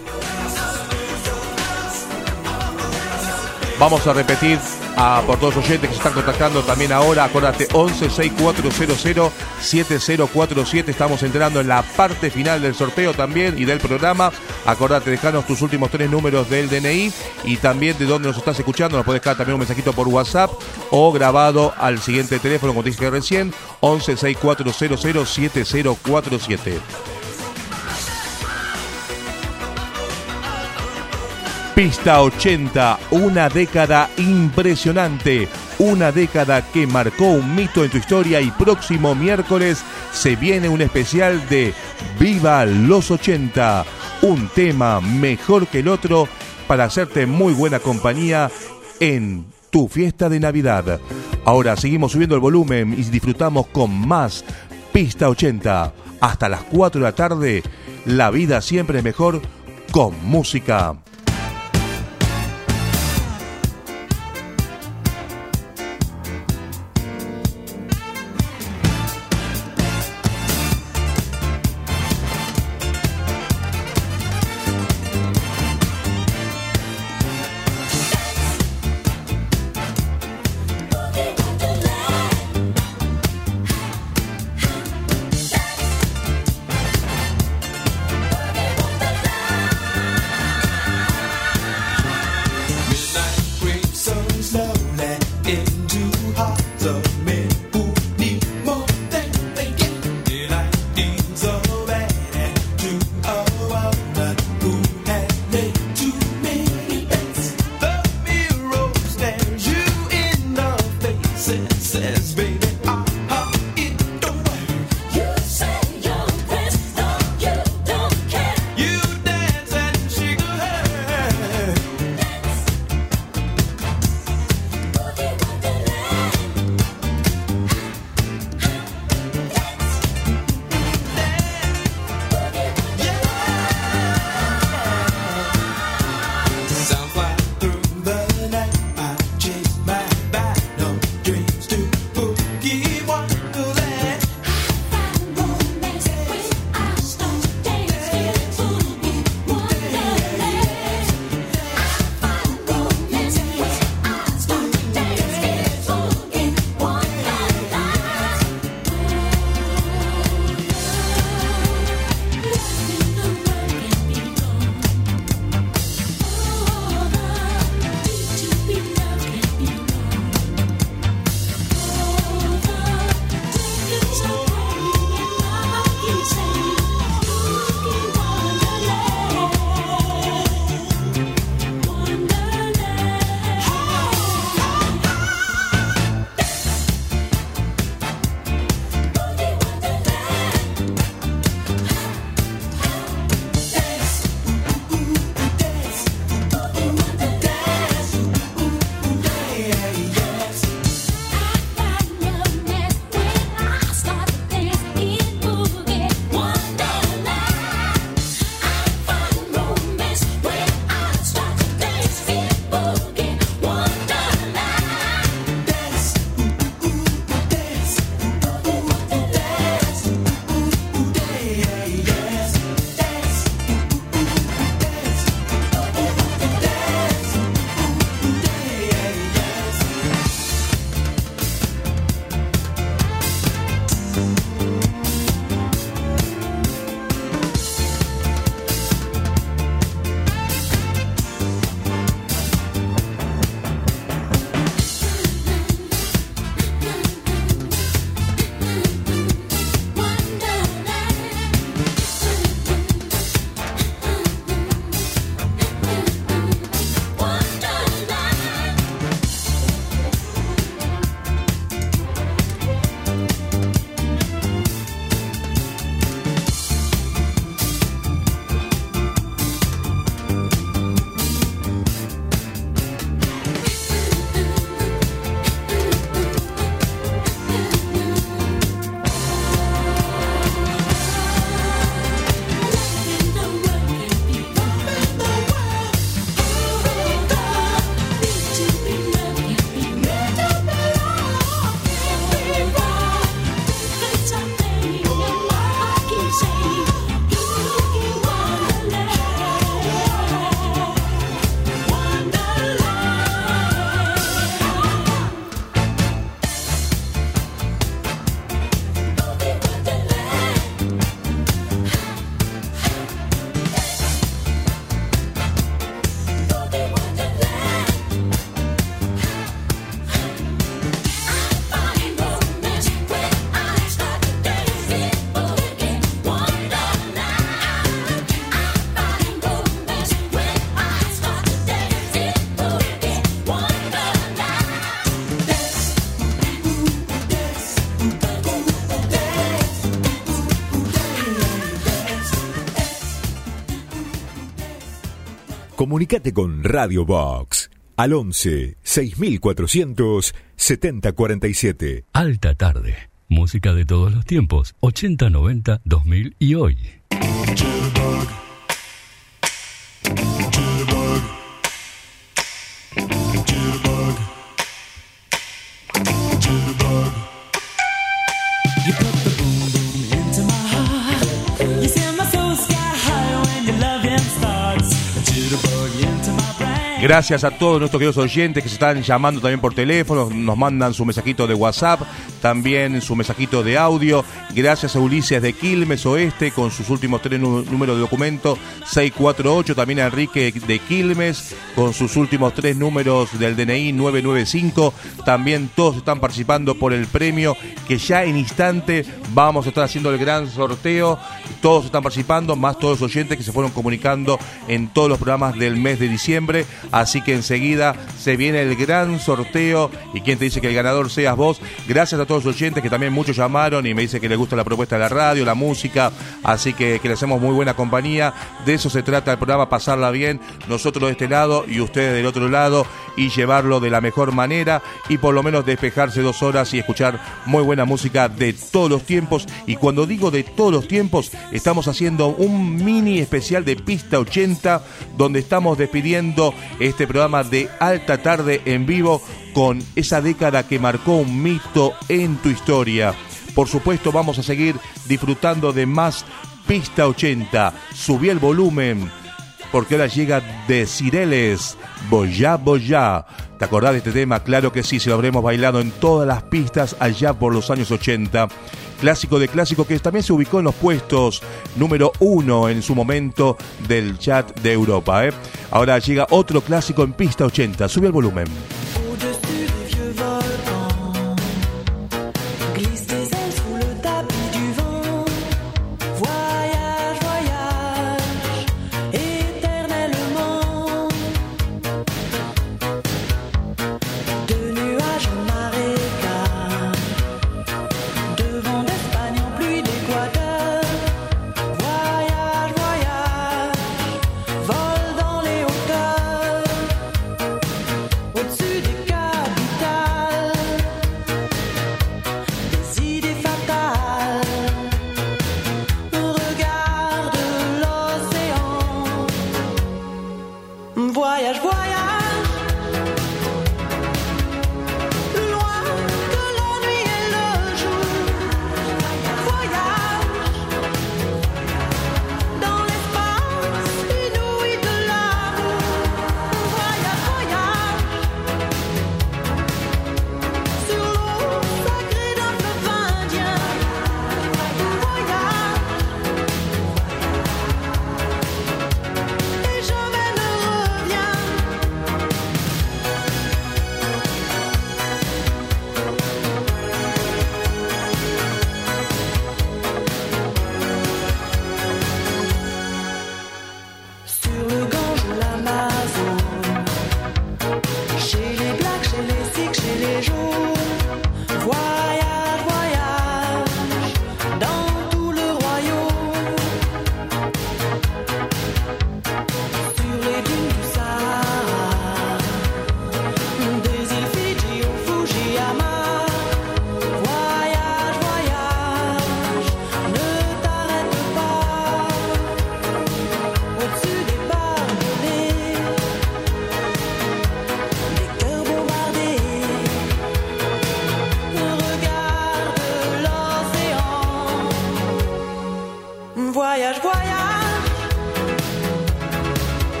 Vamos a repetir a, por todos los oyentes que se están contactando también ahora. Acordate, once, sesenta y cuatro cero, siete cero cuatro siete. Estamos entrando en la parte final del sorteo también y del programa. Acordate, dejanos tus últimos tres números del D N I y también de dónde nos estás escuchando. Nos puedes dejar también un mensajito por WhatsApp o grabado al siguiente teléfono, como te dije recién, once, sesenta y cuatro cero, siete cero cuatro siete. Pista ochenta, una década impresionante, una década que marcó un mito en tu historia y próximo miércoles se viene un especial de Viva los ochenta, un tema mejor que el otro para hacerte muy buena compañía en tu fiesta de Navidad. Ahora seguimos subiendo el volumen y disfrutamos con más Pista ochenta. Hasta las cuatro de la tarde, la vida siempre es mejor con música. Dreams Comunicate con Radio Box al once seis mil cuatrocientos setenta cuarenta y siete. Alta Tarde. Música de todos los tiempos. ochenta, noventa, dos mil y hoy. Gracias a todos nuestros queridos oyentes que se están llamando también por teléfono, nos mandan su mensajito de WhatsApp, también su mensajito de audio. Gracias a Ulises de Quilmes Oeste con sus últimos tres nú- números de documento seis cuatro ocho, también a Enrique de Quilmes con sus últimos tres números del D N I nueve nueve cinco. También todos están participando por el premio que ya en instante vamos a estar haciendo el gran sorteo. Todos están participando, más todos los oyentes que se fueron comunicando en todos los programas del mes de diciembre. Así que enseguida se viene el gran sorteo. ¿Y quién te dice que el ganador seas vos? Gracias a todos los oyentes que también muchos llamaron y me dicen que les gusta la propuesta de la radio, la música. Así que, que le hacemos muy buena compañía. De eso se trata el programa, pasarla bien. Nosotros de este lado y ustedes del otro lado. Y llevarlo de la mejor manera. Y por lo menos despejarse dos horas y escuchar muy buena música de todos los tiempos. Y cuando digo de todos los tiempos, estamos haciendo un mini especial de Pista ochenta, donde estamos despidiendo este programa de Alta Tarde en vivo con esa década que marcó un mito en tu historia. Por supuesto, vamos a seguir disfrutando de más Pista ochenta. Subí el volumen, porque ahora llega de Cireles, Boyá Boyá. ¿Te acordás de este tema? Claro que sí, se lo habremos bailado en todas las pistas allá por los años ochenta. Clásico de clásico que también se ubicó en los puestos número uno en su momento del chat de Europa, ¿eh? Ahora llega otro clásico en Pista ochenta. Sube el volumen. Au-dessus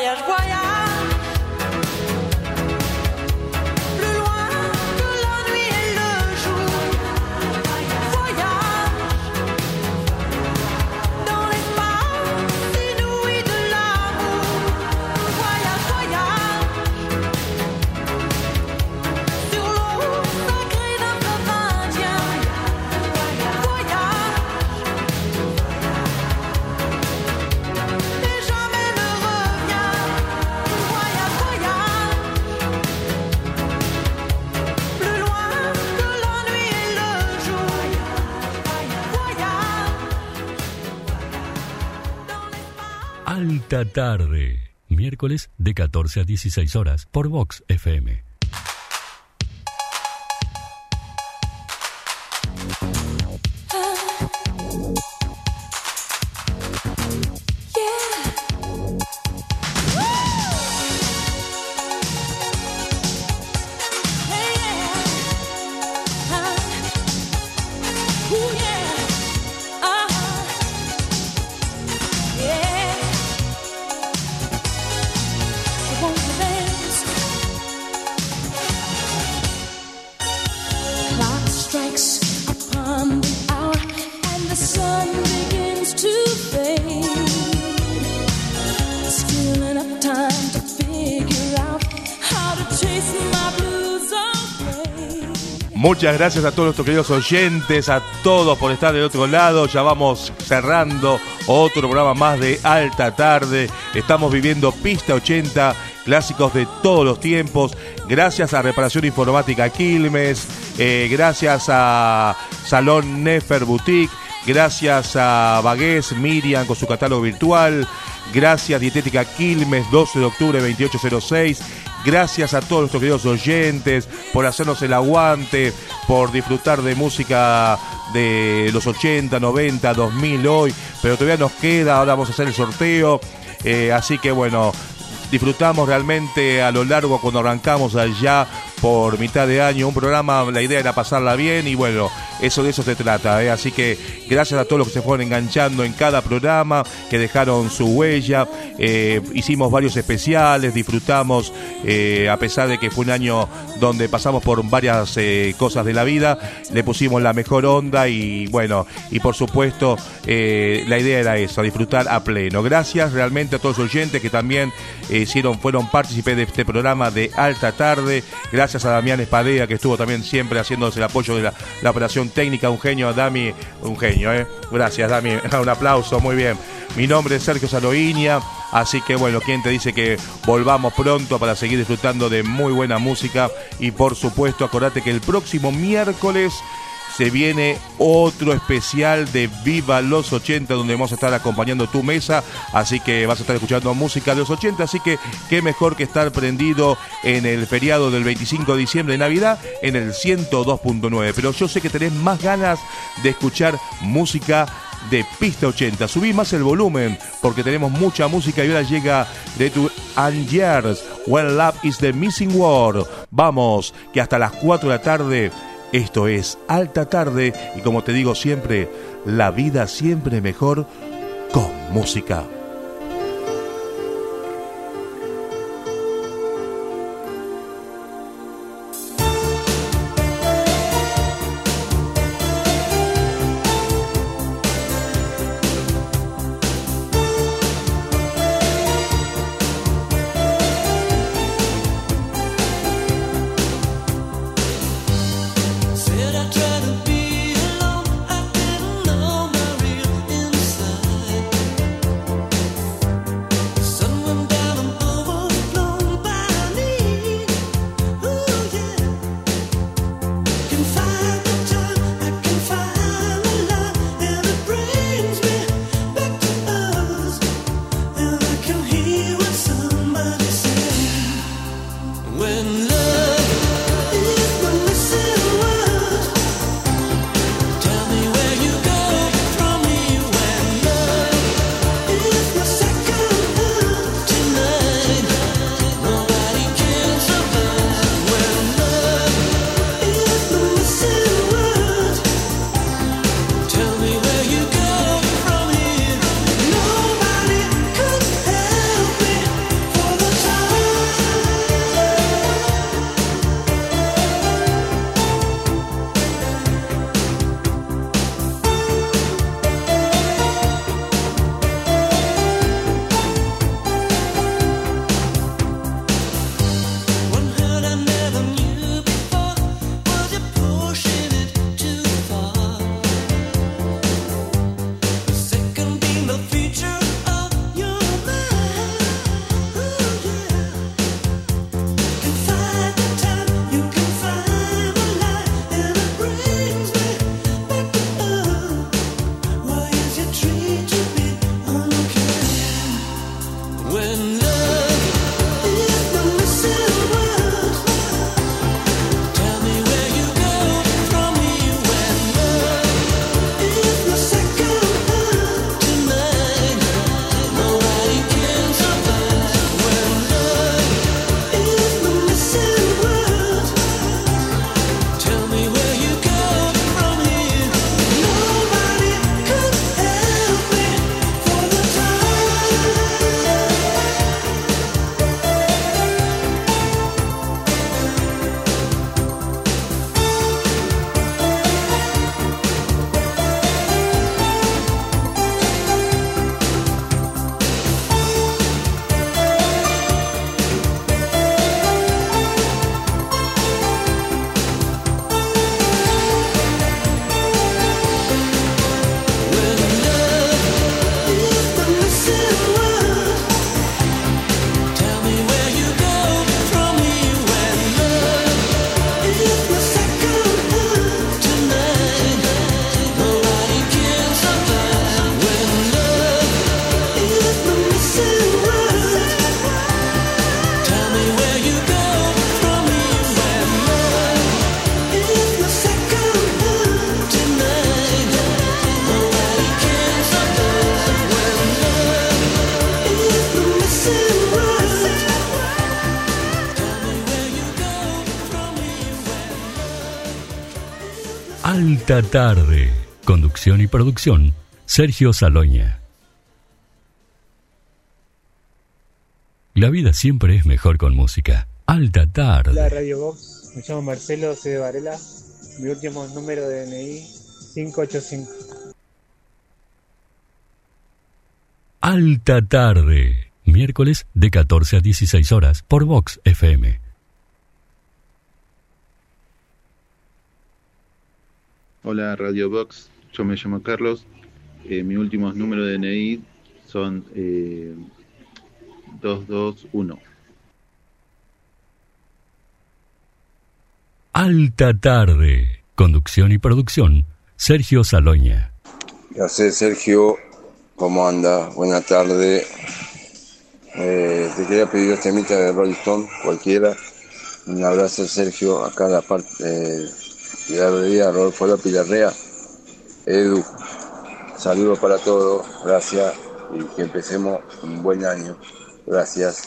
voyage, voyage. Plus loin que la nuit et le jour. Voyage. Dans l'espace inouï de l'amour. Voyage, voyage. Sur l'eau sacrée d'un fleuve indien. Voyage. Et jamais ne revient. Voyage, voyage. Plus loin que la nuit et le jour. Voyage. Alta Tarde, miércoles de catorce a dieciséis horas por Vox F M. Clock strikes upon the hour and the sun begins to fade. Still enough time to figure out how to chase my blues away. Muchas gracias a todos nuestros queridos oyentes, a todos por estar del otro lado. Ya vamos cerrando otro programa más de Alta Tarde. Estamos viviendo Pista ochenta, clásicos de todos los tiempos. Gracias a Reparación Informática Quilmes, eh, gracias a Salón Nefer Boutique, gracias a Bagués Miriam con su catálogo virtual, gracias Dietética Quilmes, doce de octubre veintiocho cero seis. Gracias a todos nuestros queridos oyentes por hacernos el aguante, por disfrutar de música de los ochenta, noventa, dos mil hoy, pero todavía nos queda, ahora vamos a hacer el sorteo, eh, así que bueno, disfrutamos realmente a lo largo cuando arrancamos allá por mitad de año un programa, la idea era pasarla bien y bueno, eso de eso se trata, ¿eh? Así que gracias a todos los que se fueron enganchando en cada programa, que dejaron su huella, eh, hicimos varios especiales, disfrutamos, eh, a pesar de que fue un año donde pasamos por varias eh, cosas de la vida, le pusimos la mejor onda y bueno, y por supuesto eh, la idea era eso, disfrutar a pleno. Gracias realmente a todos los oyentes que también eh, hicieron, fueron partícipes de este programa de Alta Tarde. Gracias a Damián Espadea, que estuvo también siempre haciéndose el apoyo de la, la operación técnica. Un genio, Dami, un genio, ¿eh? Gracias, Dami, un aplauso, muy bien. Mi nombre es Sergio Saloiña, así que bueno, ¿quién te dice que volvamos pronto para seguir disfrutando de muy buena música? Y por supuesto, acordate que el próximo miércoles se viene otro especial de Viva los ochenta, donde vamos a estar acompañando tu mesa, así que vas a estar escuchando música de los ochenta, así que qué mejor que estar prendido en el feriado del veinticinco de diciembre de Navidad en el ciento dos punto nueve, pero yo sé que tenés más ganas de escuchar música de Pista ochenta. Subí más el volumen porque tenemos mucha música y ahora llega The Two and Years, When Love is the Missing Word. Vamos, que hasta las cuatro de la tarde. Esto es Alta Tarde y como te digo siempre, la vida siempre mejor con música. Be alone, I didn't know my real inside. Alta Tarde. Conducción y producción, Sergio Saloña. La vida siempre es mejor con música. Alta Tarde. Hola Radio Box, me llamo Marcelo, soy de Varela. Mi último número de D N I, cinco ocho cinco. Alta Tarde. Miércoles de catorce a dieciséis horas por Vox F M. Hola Radio Box, yo me llamo Carlos. Eh, mis últimos números de D N I son eh, dos dos uno. Alta Tarde. Conducción y producción, Sergio Saloña. Ya sé, Sergio, ¿cómo anda? Buenas tardes. Eh, te quería pedir dos temitas de Rolling Stone, cualquiera. Un abrazo, Sergio, acá en la parte eh, de la avenida Rodolfo López Larrea. Edu, saludos para todos, gracias, y que empecemos un buen año. Gracias.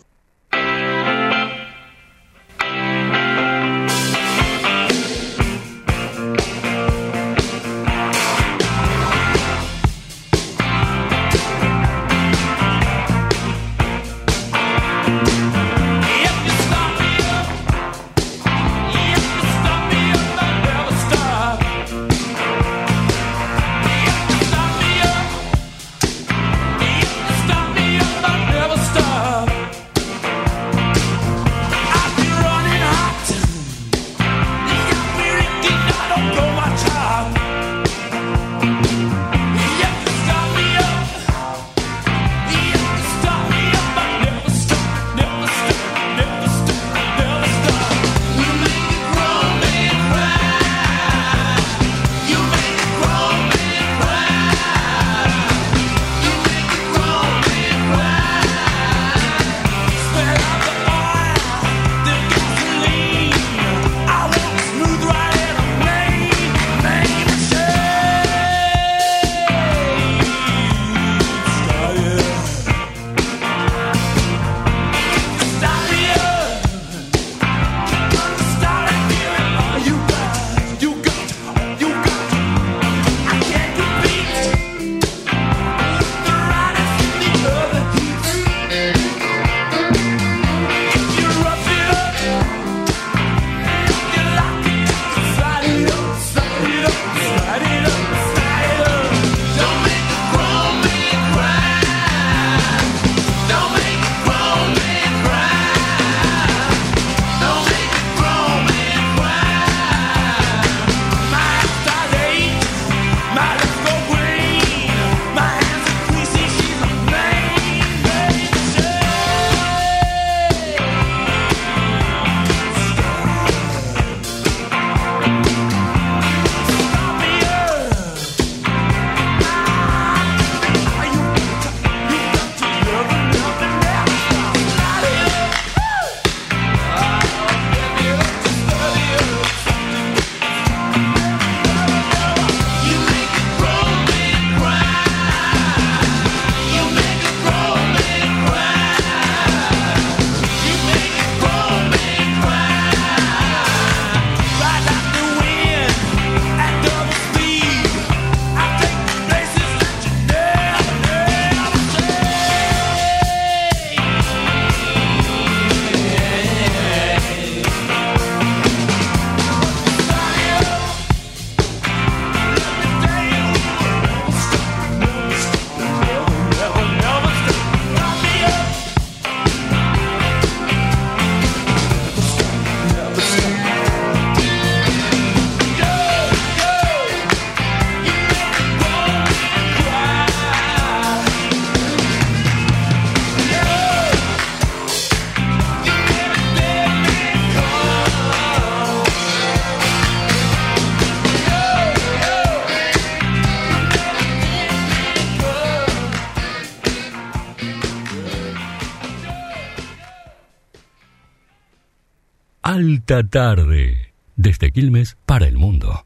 Alta Tarde, desde Quilmes para el mundo.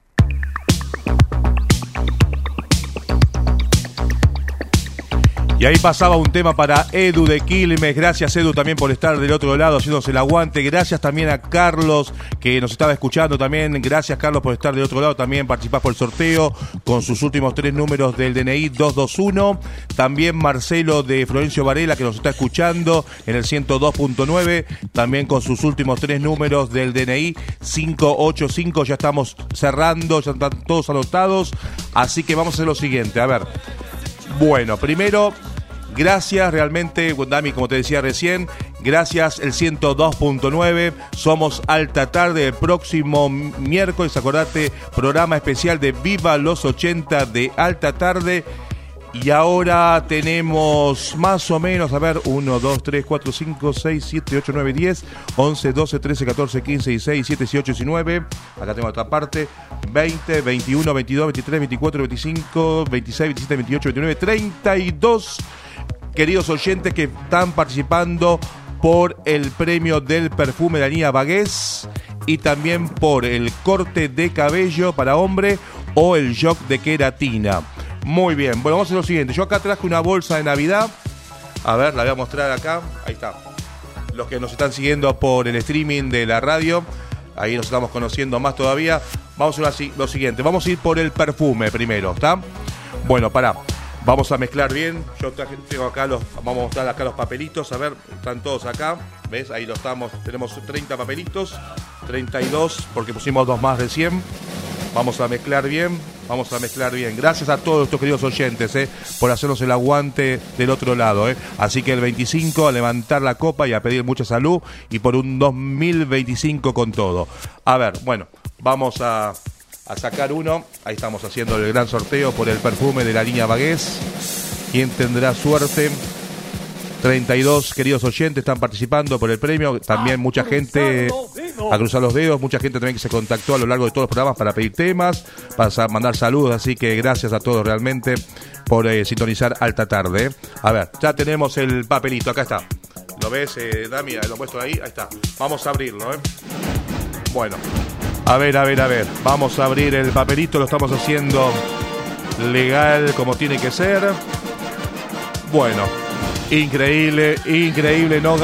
Y ahí pasaba un tema para Edu de Quilmes. Gracias, Edu, también por estar del otro lado haciéndose el aguante. Gracias también a Carlos, que nos estaba escuchando también. Gracias, Carlos, por estar del otro lado. También participás por el sorteo con sus últimos tres números del D N I dos dos uno. También Marcelo de Florencio Varela, que nos está escuchando en el ciento dos punto nueve. También con sus últimos tres números del D N I cinco ocho cinco. Ya estamos cerrando, ya están todos anotados. Así que vamos a hacer lo siguiente. A ver. Bueno, primero, gracias realmente, Dami, como te decía recién, gracias el ciento dos punto nueve, somos Alta Tarde el próximo miércoles, acordate, programa especial de Viva los ochenta de Alta Tarde. Y ahora tenemos más o menos, a ver, uno, dos, tres, cuatro, cinco, seis, siete, ocho, nueve, diez, once, doce, trece, catorce, quince, dieciséis, diecisiete, dieciocho, diecinueve. Acá tengo otra parte. veinte, veintiuno, veintidós, veintitrés, veinticuatro, veinticinco, veintiséis, veintisiete, veintiocho, veintinueve, treinta y dos queridos oyentes que están participando por el premio del perfume de la línea Bagués y también por el corte de cabello para hombre o el jock de queratina. Muy bien, bueno, vamos a hacer lo siguiente. Yo acá traje una bolsa de Navidad. A ver, la voy a mostrar acá. Ahí está. Los que nos están siguiendo por el streaming de la radio, ahí nos estamos conociendo más todavía. Vamos a hacer lo siguiente. Vamos a ir por el perfume primero, ¿está? Bueno, pará. Vamos a mezclar bien. Yo traje, tengo acá los, vamos a mostrar acá los papelitos. A ver, están todos acá. ¿Ves? Ahí lo estamos. Tenemos treinta papelitos. treinta y dos, porque pusimos dos más recién. Vamos a mezclar bien, vamos a mezclar bien. Gracias a todos estos queridos oyentes, eh, por hacernos el aguante del otro lado. Eh. Así que el veinticinco a levantar la copa y a pedir mucha salud y por un dos mil veinticinco con todo. A ver, bueno, vamos a, a sacar uno. Ahí estamos haciendo el gran sorteo por el perfume de la línea Bagués. ¿Quién tendrá suerte? treinta y dos queridos oyentes están participando por el premio. También mucha gente a cruzar los dedos. Mucha gente también que se contactó a lo largo de todos los programas para pedir temas, para mandar saludos. Así que gracias a todos realmente por eh, sintonizar Alta Tarde. A ver, ya tenemos el papelito. Acá está. ¿Lo ves, eh, Dami? Lo muestro ahí. Ahí está. Vamos a abrirlo, ¿eh? Bueno. A ver, a ver, a ver. Vamos a abrir el papelito. Lo estamos haciendo legal como tiene que ser. Bueno. Increíble, increíble, no,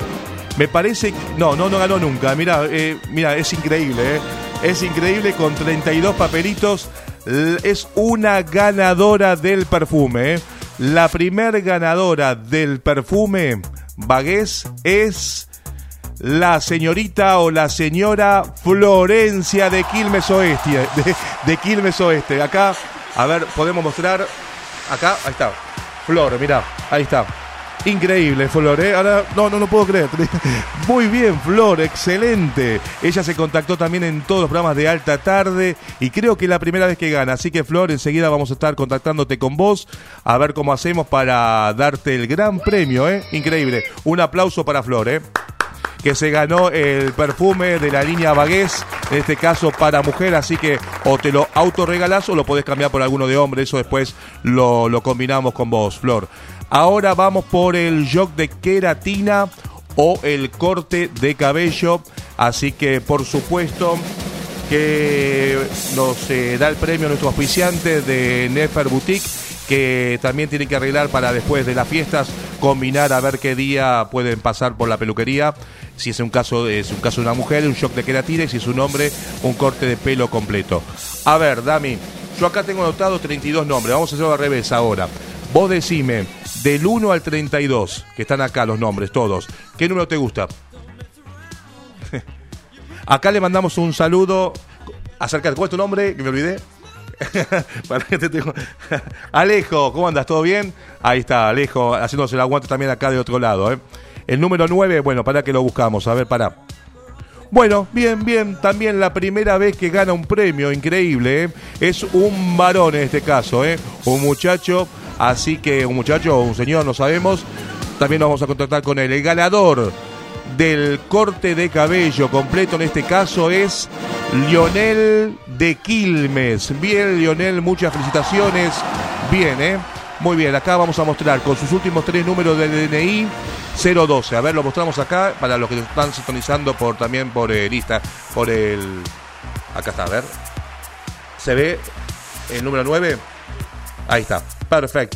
me parece, no, no, no ganó nunca, mira, eh, mira, es increíble, eh, es increíble con treinta y dos papelitos, es una ganadora del perfume, eh. La primer ganadora del perfume Bagués es la señorita o la señora Florencia de Quilmes Oeste, de, de Quilmes Oeste, acá, a ver, podemos mostrar, acá, ahí está, Flor, mirá, ahí está. Increíble, Flor, ¿eh? Ahora, no, no lo puedo creer. Muy bien, Flor, excelente. Ella se contactó también en todos los programas de Alta Tarde y creo que es la primera vez que gana. Así que, Flor, enseguida vamos a estar contactándote con vos a ver cómo hacemos para darte el gran premio, ¿eh? Increíble. Un aplauso para Flor, ¿eh? Que se ganó el perfume de la línea Bagués, en este caso para mujer, así que o te lo autorregalás o lo podés cambiar por alguno de hombre, eso después lo, lo combinamos con vos, Flor. Ahora vamos por el jock de queratina o el corte de cabello, así que por supuesto que nos eh, da el premio nuestro auspiciante de Nefer Boutique, que también tiene que arreglar para después de las fiestas combinar a ver qué día pueden pasar por la peluquería. Si es un caso, es un caso de una mujer, un shock de queratina, y si es un hombre, un corte de pelo completo. A ver, Dami, yo acá tengo anotado treinta y dos nombres, vamos a hacerlo al revés ahora. Vos decime, del uno al treinta y dos, que están acá los nombres todos, ¿qué número te gusta? Acá le mandamos un saludo. Acércate, ¿cuál es tu nombre? Que me olvidé. Para que te tengo... Alejo, ¿cómo andas? ¿Todo bien? Ahí está, Alejo, haciéndose el aguante también acá de otro lado, ¿eh? El número nueve, bueno, para que lo buscamos, a ver, para. Bueno, bien, bien, también la primera vez que gana un premio, increíble, ¿eh? Es un varón en este caso, ¿eh? Un muchacho, así que un muchacho o un señor, no sabemos. También nos vamos a contactar con él. El ganador del corte de cabello completo en este caso es Lionel de Quilmes. Bien, Lionel, muchas felicitaciones. Bien, ¿eh? Muy bien, acá vamos a mostrar con sus últimos tres números del D N I cero doce. A ver, lo mostramos acá para los que están sintonizando por también por el lista, por el... Acá está, a ver. ¿Se ve el número nueve? Ahí está, perfecto.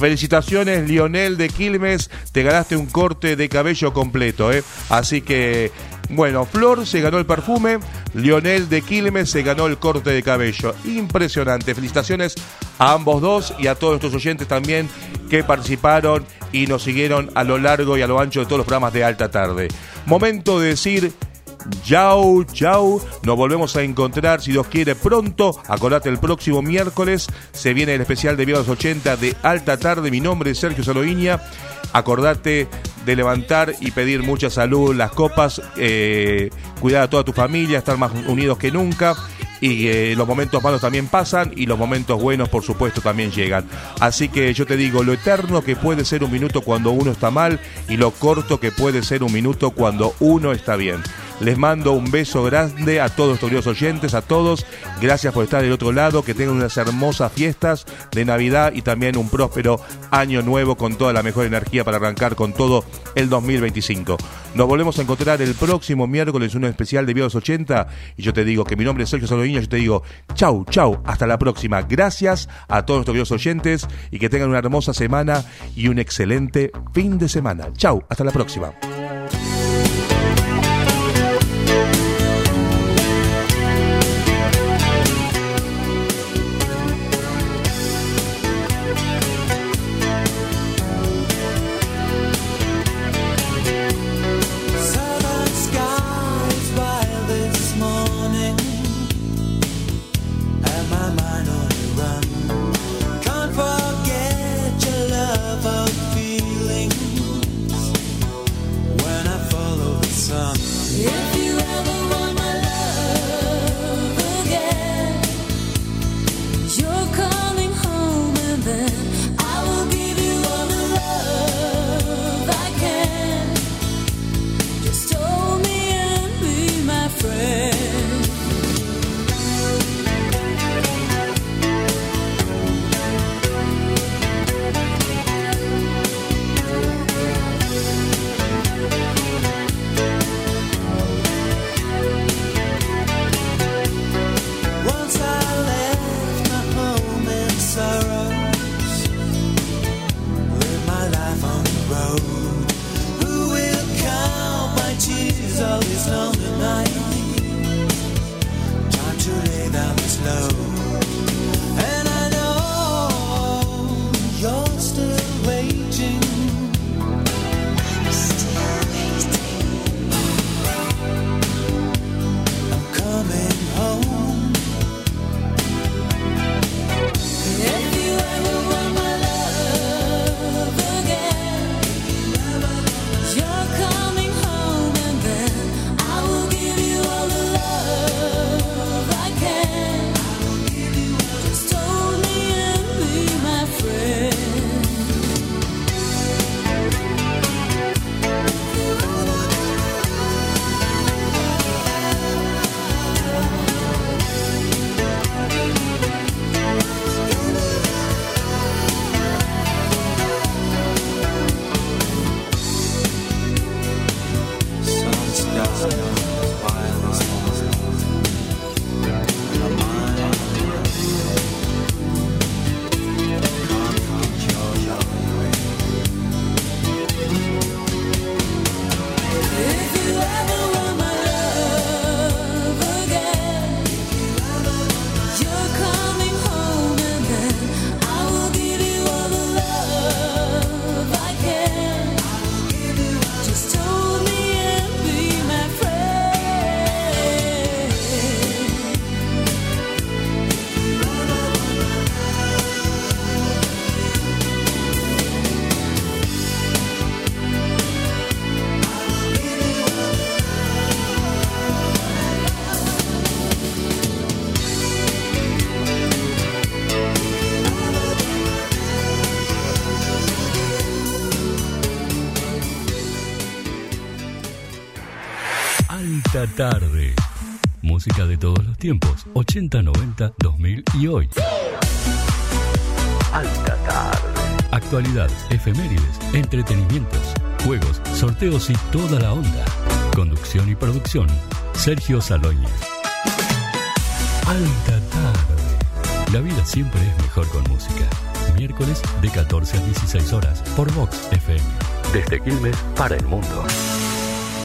Felicitaciones, Lionel de Quilmes, te ganaste un corte de cabello completo, ¿eh? Así que, bueno, Flor se ganó el perfume, Lionel de Quilmes se ganó el corte de cabello. Impresionante. Felicitaciones a ambos dos y a todos nuestros oyentes también que participaron y nos siguieron a lo largo y a lo ancho de todos los programas de Alta Tarde. Momento de decir chau, chau. Nos volvemos a encontrar, si Dios quiere, pronto. Acordate, el próximo miércoles se viene el especial de Vía los ochenta de Alta Tarde. Mi nombre es Sergio Saloiña. Acordate de levantar y pedir mucha salud, las copas, eh, cuidar a toda tu familia, estar más unidos que nunca. Y eh, los momentos malos también pasan y los momentos buenos, por supuesto, también llegan. Así que yo te digo, lo eterno que puede ser un minuto cuando uno está mal y lo corto que puede ser un minuto cuando uno está bien. Les mando un beso grande a todos nuestros queridos oyentes, a todos. Gracias por estar del otro lado. Que tengan unas hermosas fiestas de Navidad y también un próspero año nuevo con toda la mejor energía para arrancar con todo el dos mil veinticinco. Nos volvemos a encontrar el próximo miércoles en un especial de Vía los ochenta. Y yo te digo que mi nombre es Sergio Saloiña. Yo te digo chau, chau. Hasta la próxima. Gracias a todos nuestros queridos oyentes y que tengan una hermosa semana y un excelente fin de semana. Chau, hasta la próxima. Alta Tarde. Música de todos los tiempos, ochenta, noventa, dos mil y hoy. Alta Tarde. Actualidad, efemérides, entretenimientos, juegos, sorteos y toda la onda. Conducción y producción, Sergio Saloiña. Alta Tarde. La vida siempre es mejor con música. miércoles de catorce a dieciséis horas por Vox F M. Desde Quilmes para el mundo.